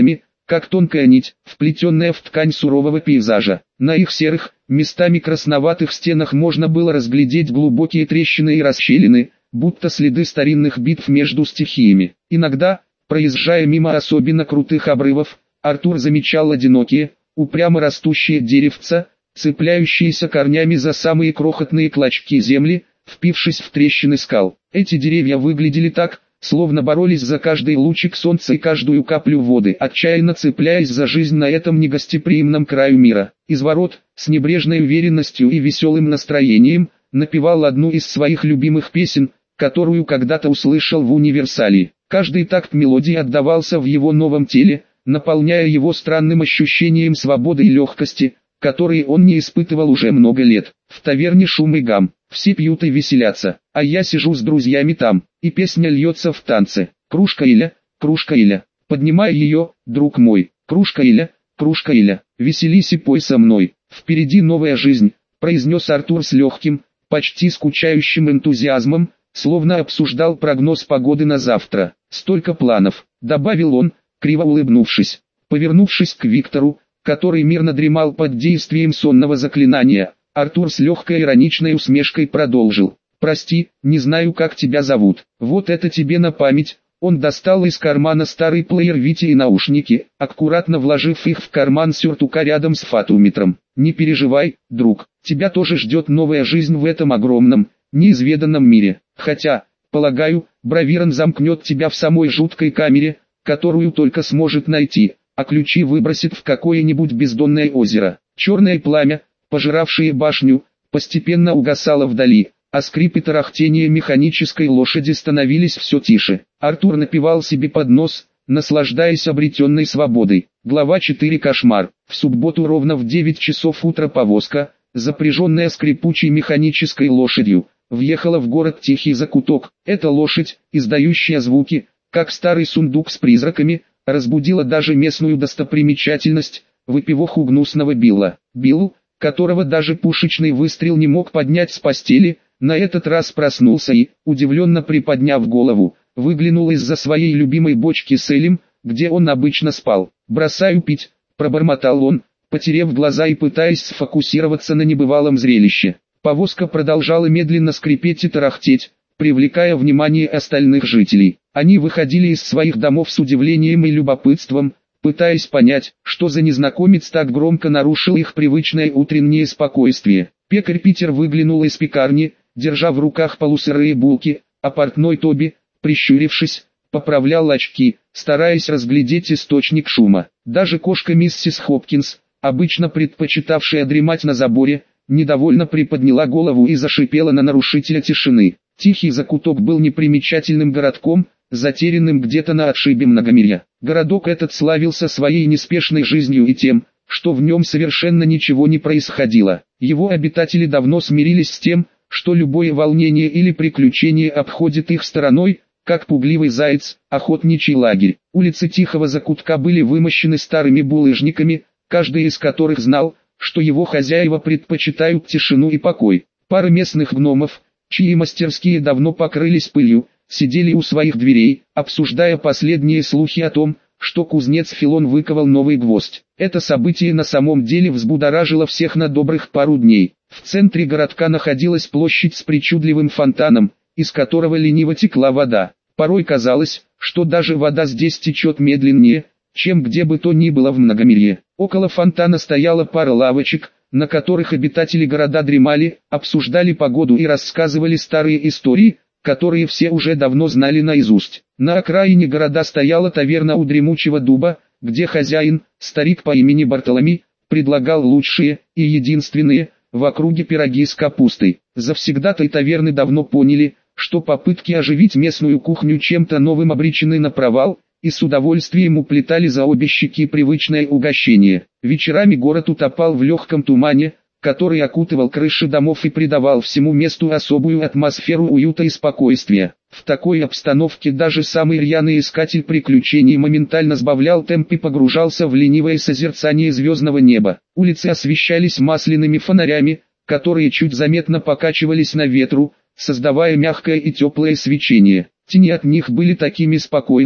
как тонкая нить, вплетенная в ткань сурового пейзажа. На их серых, местами красноватых стенах можно было разглядеть глубокие трещины и расщелины, будто следы старинных битв между стихиями. Иногда, проезжая мимо особенно крутых обрывов, Артур замечал одинокие, упрямо растущие деревца, цепляющиеся корнями за самые крохотные клочки земли, впившись в трещины скал. Эти деревья выглядели так, словно боролись за каждый лучик солнца и каждую каплю воды, отчаянно цепляясь за жизнь на этом негостеприимном краю мира. Из ворот, с небрежной уверенностью и веселым настроением, напевал одну из своих любимых песен, которую когда-то услышал в универсале. Каждый такт мелодии отдавался в его новом теле, наполняя его странным ощущением свободы и легкости, которые он не испытывал уже много лет. В таверне шум и гам, все пьют и веселятся, а я сижу с друзьями там, и песня льется в танце. Кружка Иля, поднимай ее, друг мой, кружка Иля, веселись и пой со мной, впереди новая жизнь, произнес Артур с легким, почти скучающим энтузиазмом, словно обсуждал прогноз погоды на завтра. Столько планов, добавил он, криво улыбнувшись. Повернувшись к Виктору, который мирно дремал под действием сонного заклинания, Артур с легкой ироничной усмешкой продолжил. «Прости, не знаю, как тебя зовут. Вот это тебе на память». Он достал из кармана старый плеер Вити и наушники, аккуратно вложив их в карман сюртука рядом с фатометром. «Не переживай, друг, тебя тоже ждет новая жизнь в этом огромном, неизведанном мире. Хотя, полагаю, Бравирон замкнет тебя в самой жуткой камере, которую только сможет найти, а ключи выбросит в какое-нибудь бездонное озеро». Черное пламя, пожиравшее башню, постепенно угасало вдали, а скрип и тарахтение механической лошади становились все тише. Артур напевал себе под нос, наслаждаясь обретенной свободой. Глава 4. Кошмар. В субботу ровно в 9 часов утра повозка, запряженная скрипучей механической лошадью, въехала в город Тихий Закуток. Эта лошадь, издающая звуки, как старый сундук с призраками, разбудила даже местную достопримечательность, выпивоху гнусного Билла. Билл, которого даже пушечный выстрел не мог поднять с постели, на этот раз проснулся и, удивленно приподняв голову, выглянул из-за своей любимой бочки с элем, где он обычно спал. «Бросаю пить», — пробормотал он, потеряв глаза и пытаясь сфокусироваться на небывалом зрелище. Повозка продолжала медленно скрипеть и тарахтеть, привлекая внимание остальных жителей. Они выходили из своих домов с удивлением и любопытством, пытаясь понять, что за незнакомец так громко нарушил их привычное утреннее спокойствие. Пекарь Питер выглянул из пекарни, держа в руках полусырые булки, а портной Тоби, прищурившись, поправлял очки, стараясь разглядеть источник шума. Даже кошка миссис Хопкинс, обычно предпочитавшая дремать на заборе, недовольно приподняла голову и зашипела на нарушителя тишины. Тихий Закуток был непримечательным городком, затерянным где-то на отшибе многомирья. Городок этот славился своей неспешной жизнью и тем, что в нем совершенно ничего не происходило. Его обитатели давно смирились с тем, что любое волнение или приключение обходит их стороной, как пугливый заяц, охотничий лагерь. Улицы Тихого Закутка были вымощены старыми булыжниками, каждый из которых знал, что его хозяева предпочитают тишину и покой. Пара местных гномов, чьи мастерские давно покрылись пылью, сидели у своих дверей, обсуждая последние слухи о том, что кузнец Филон выковал новый гвоздь. Это событие на самом деле взбудоражило всех на добрых пару дней. В центре городка находилась площадь с причудливым фонтаном, из которого лениво текла вода. Порой казалось, что даже вода здесь течет медленнее, чем где бы то ни было в многомирье. Около фонтана стояла пара лавочек, на которых обитатели города дремали, обсуждали погоду и рассказывали старые истории, которые все уже давно знали наизусть. На окраине города стояла таверна у дремучего дуба, где хозяин, старик по имени Бартоломи, предлагал лучшие и единственные в округе пироги с капустой. Завсегдатай таверны давно поняли, что попытки оживить местную кухню чем-то новым обречены на провал, и с удовольствием уплетали за обе щеки привычное угощение. Вечерами город утопал в легком тумане, который окутывал крыши домов и придавал всему месту особую атмосферу уюта и спокойствия. В такой обстановке даже самый рьяный искатель приключений моментально сбавлял темп и погружался в ленивое созерцание звездного неба. Улицы освещались масляными фонарями, которые чуть заметно покачивались на ветру, создавая мягкое и теплое свечение. Тени от них были такими спокойными,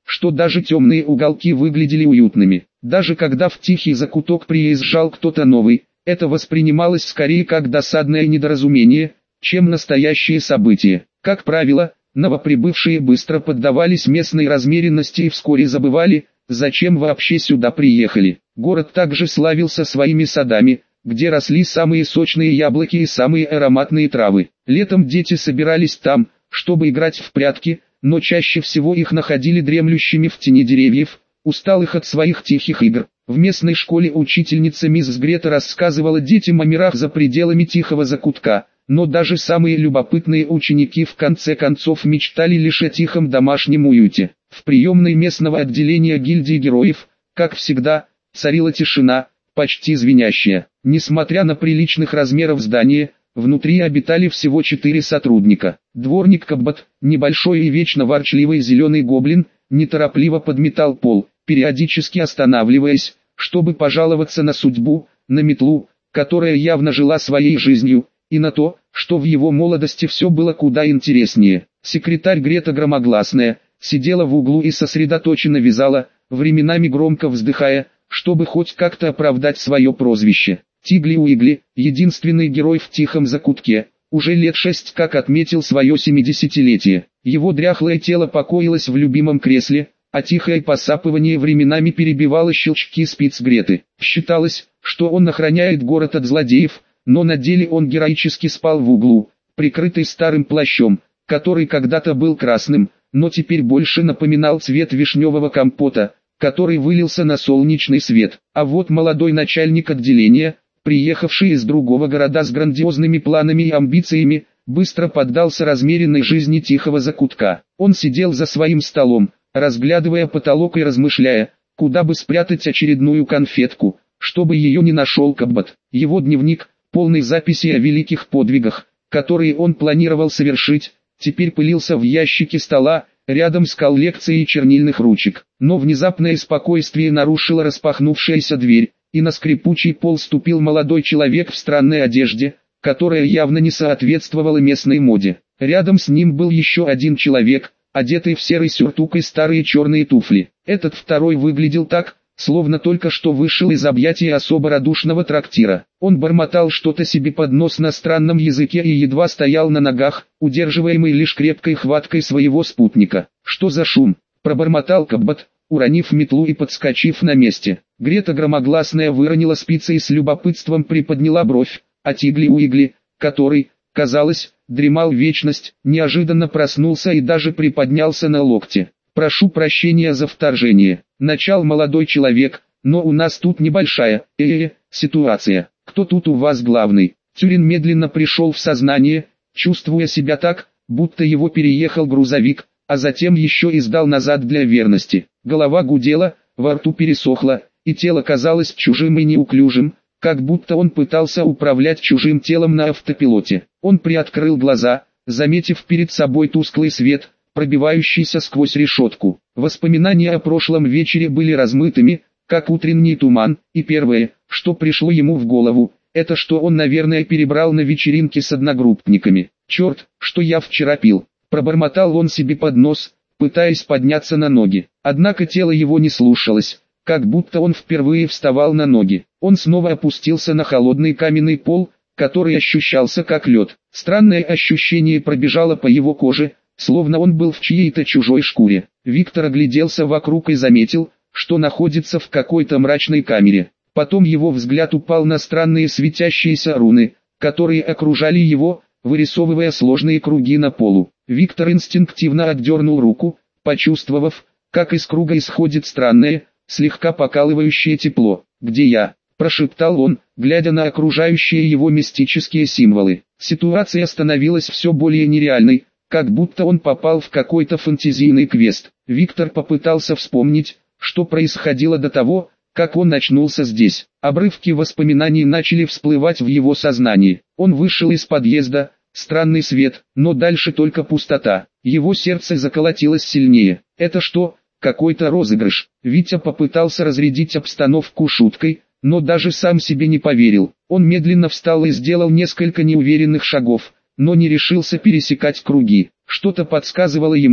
что даже темные уголки выглядели уютными. Даже когда в тихий закуток приезжал кто-то новый, это воспринималось скорее как досадное недоразумение, чем настоящее событие. Как правило, новоприбывшие быстро поддавались местной размеренности и вскоре забывали, зачем вообще сюда приехали. Город также славился своими садами, где росли самые сочные яблоки и самые ароматные травы. Летом дети собирались там, чтобы играть в прятки, но чаще всего их находили дремлющими в тени деревьев, усталых от своих тихих игр. В местной школе учительница мисс Грета рассказывала детям о мирах за пределами тихого закутка, но даже самые любопытные ученики в конце концов мечтали лишь о тихом домашнем уюте. В приемной местного отделения гильдии героев, как всегда, царила тишина, почти звенящая. Несмотря на приличных размеров здания, внутри обитали всего 4 сотрудника. Дворник Каббат, небольшой и вечно ворчливый зеленый гоблин, неторопливо подметал пол, периодически останавливаясь, чтобы пожаловаться на судьбу, на метлу, которая явно жила своей жизнью, и на то, что в его молодости все было куда интереснее. Секретарь Грета Громогласная сидела в углу и сосредоточенно вязала, временами громко вздыхая, чтобы хоть как-то оправдать свое прозвище. Тигли Уигли, единственный герой в тихом закутке, уже лет 6 как отметил свое 70-летие. Его дряхлое тело покоилось в любимом кресле, а тихое посапывание временами перебивало щелчки спиц Греты. Считалось, что он охраняет город от злодеев, но на деле он героически спал в углу, прикрытый старым плащом, который когда-то был красным, но теперь больше напоминал цвет вишневого компота, который вылился на солнечный свет. А вот молодой начальник отделения, приехавший из другого города с грандиозными планами и амбициями, быстро поддался размеренной жизни тихого закутка. Он сидел за своим столом, разглядывая потолок и размышляя, куда бы спрятать очередную конфетку, чтобы ее не нашел Каббат. Его дневник, полный записей о великих подвигах, которые он планировал совершить, теперь пылился в ящике стола, рядом с коллекцией чернильных ручек. Но внезапное спокойствие нарушила распахнувшаяся дверь, и на скрипучий пол ступил молодой человек в странной одежде, которая явно не соответствовала местной моде. Рядом с ним был еще один человек, одетый в серый сюртук и старые черные туфли. Этот второй выглядел так, словно только что вышел из объятий особо радушного трактира. Он бормотал что-то себе под нос на странном языке и едва стоял на ногах, удерживаемый лишь крепкой хваткой своего спутника. «Что за шум?» – пробормотал Каббат, уронив метлу и подскочив на месте. Грета Громогласная выронила спицы и с любопытством приподняла бровь, а Тигли Уигли, который, казалось, дремал вечность, неожиданно проснулся и даже приподнялся на локте. «Прошу прощения за вторжение», — начал молодой человек, «но у нас тут небольшая, ситуация. Кто тут у вас главный?» Тюрин медленно пришел в сознание, чувствуя себя так, будто его переехал грузовик, а затем еще и сдал назад для верности. Голова гудела, во рту пересохло, и тело казалось чужим и неуклюжим, как будто он пытался управлять чужим телом на автопилоте. Он приоткрыл глаза, заметив перед собой тусклый свет, пробивающийся сквозь решетку. Воспоминания о прошлом вечере были размытыми, как утренний туман, и первое, что пришло ему в голову, это что он, наверное, перебрал на вечеринке с одногруппниками. «Черт, что я вчера пил!» – пробормотал он себе под нос, пытаясь подняться на ноги. Однако тело его не слушалось, как будто он впервые вставал на ноги. Он снова опустился на холодный каменный пол, который ощущался как лед. Странное ощущение пробежало по его коже, словно он был в чьей-то чужой шкуре. Виктор огляделся вокруг и заметил, что находится в какой-то мрачной камере. Потом его взгляд упал на странные светящиеся руны, которые окружали его, вырисовывая сложные круги на полу. Виктор инстинктивно отдернул руку, почувствовав, как из круга исходит странное, слегка покалывающее тепло. «Где я?» – прошептал он, глядя на окружающие его мистические символы. Ситуация становилась все более нереальной, как будто он попал в какой-то фантазийный квест. Виктор попытался вспомнить, что происходило до того, как он очнулся здесь. Обрывки воспоминаний начали всплывать в его сознании. Он вышел из подъезда, странный свет, но дальше только пустота. Его сердце заколотилось сильнее. Это что, какой-то розыгрыш? Витя попытался разрядить обстановку шуткой, но даже сам себе не поверил. Он медленно встал и сделал несколько неуверенных шагов, но не решился пересекать круги. Что-то подсказывало ему,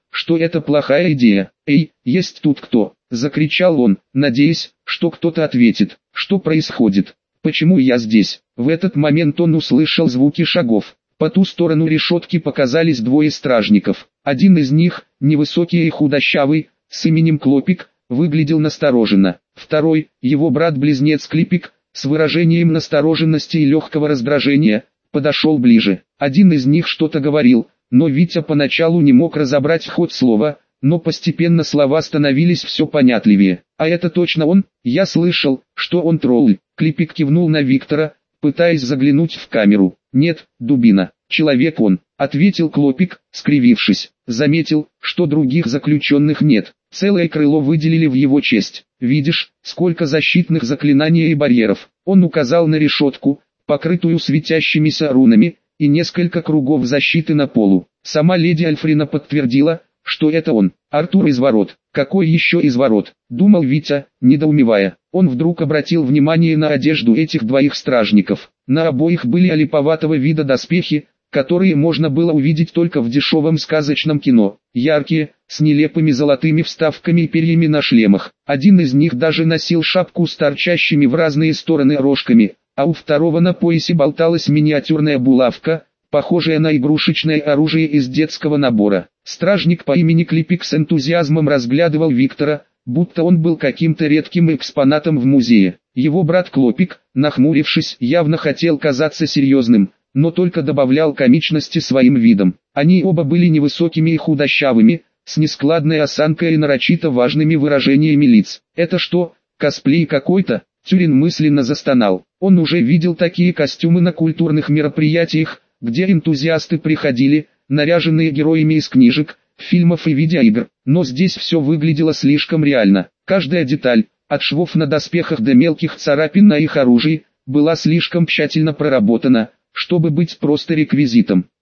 что это плохая идея. «Эй, есть тут кто?» – закричал он, надеясь, что кто-то ответит. «Что происходит? Почему я здесь?» В этот момент он услышал звуки шагов. По ту сторону решетки показались двое стражников. Один из них, невысокий и худощавый, с именем Клопик, выглядел настороженно. Второй, его брат-близнец Клипик, с выражением настороженности и легкого раздражения, подошел ближе. Один из них что-то говорил, но Витя поначалу не мог разобрать хоть слово, но постепенно слова становились все понятливее. «А это точно он? Я слышал, что он тролль». Клипик кивнул на Виктора, пытаясь заглянуть в камеру. «Нет, дубина, человек он», — ответил Клопик, скривившись. Заметил, что других заключенных нет. Целое крыло выделили в его честь. «Видишь, сколько защитных заклинаний и барьеров». Он указал на решетку, покрытую светящимися рунами, и несколько кругов защиты на полу. Сама леди Альфрина подтвердила, что это он. «Артур из ворот». «Какой еще из ворот?» — думал Витя, недоумевая. Он вдруг обратил внимание на одежду этих двоих стражников. На обоих были олиповатого вида доспехи, которые можно было увидеть только в дешевом сказочном кино. Яркие, с нелепыми золотыми вставками и перьями на шлемах. Один из них даже носил шапку с торчащими в разные стороны рожками, а у второго на поясе болталась миниатюрная булавка, похожая на игрушечное оружие из детского набора. Стражник по имени Клипик с энтузиазмом разглядывал Виктора, будто он был каким-то редким экспонатом в музее. Его брат Клопик, нахмурившись, явно хотел казаться серьезным, но только добавлял комичности своим видом. Они оба были невысокими и худощавыми, с нескладной осанкой и нарочито важными выражениями лиц. «Это что, косплей какой-то?» Тюрин мысленно застонал. Он уже видел такие костюмы на культурных мероприятиях, где энтузиасты приходили, наряженные героями из книжек, фильмов и видеоигр. Но здесь все выглядело слишком реально. Каждая деталь, от швов на доспехах до мелких царапин на их оружии, была слишком тщательно проработана, чтобы быть просто реквизитом.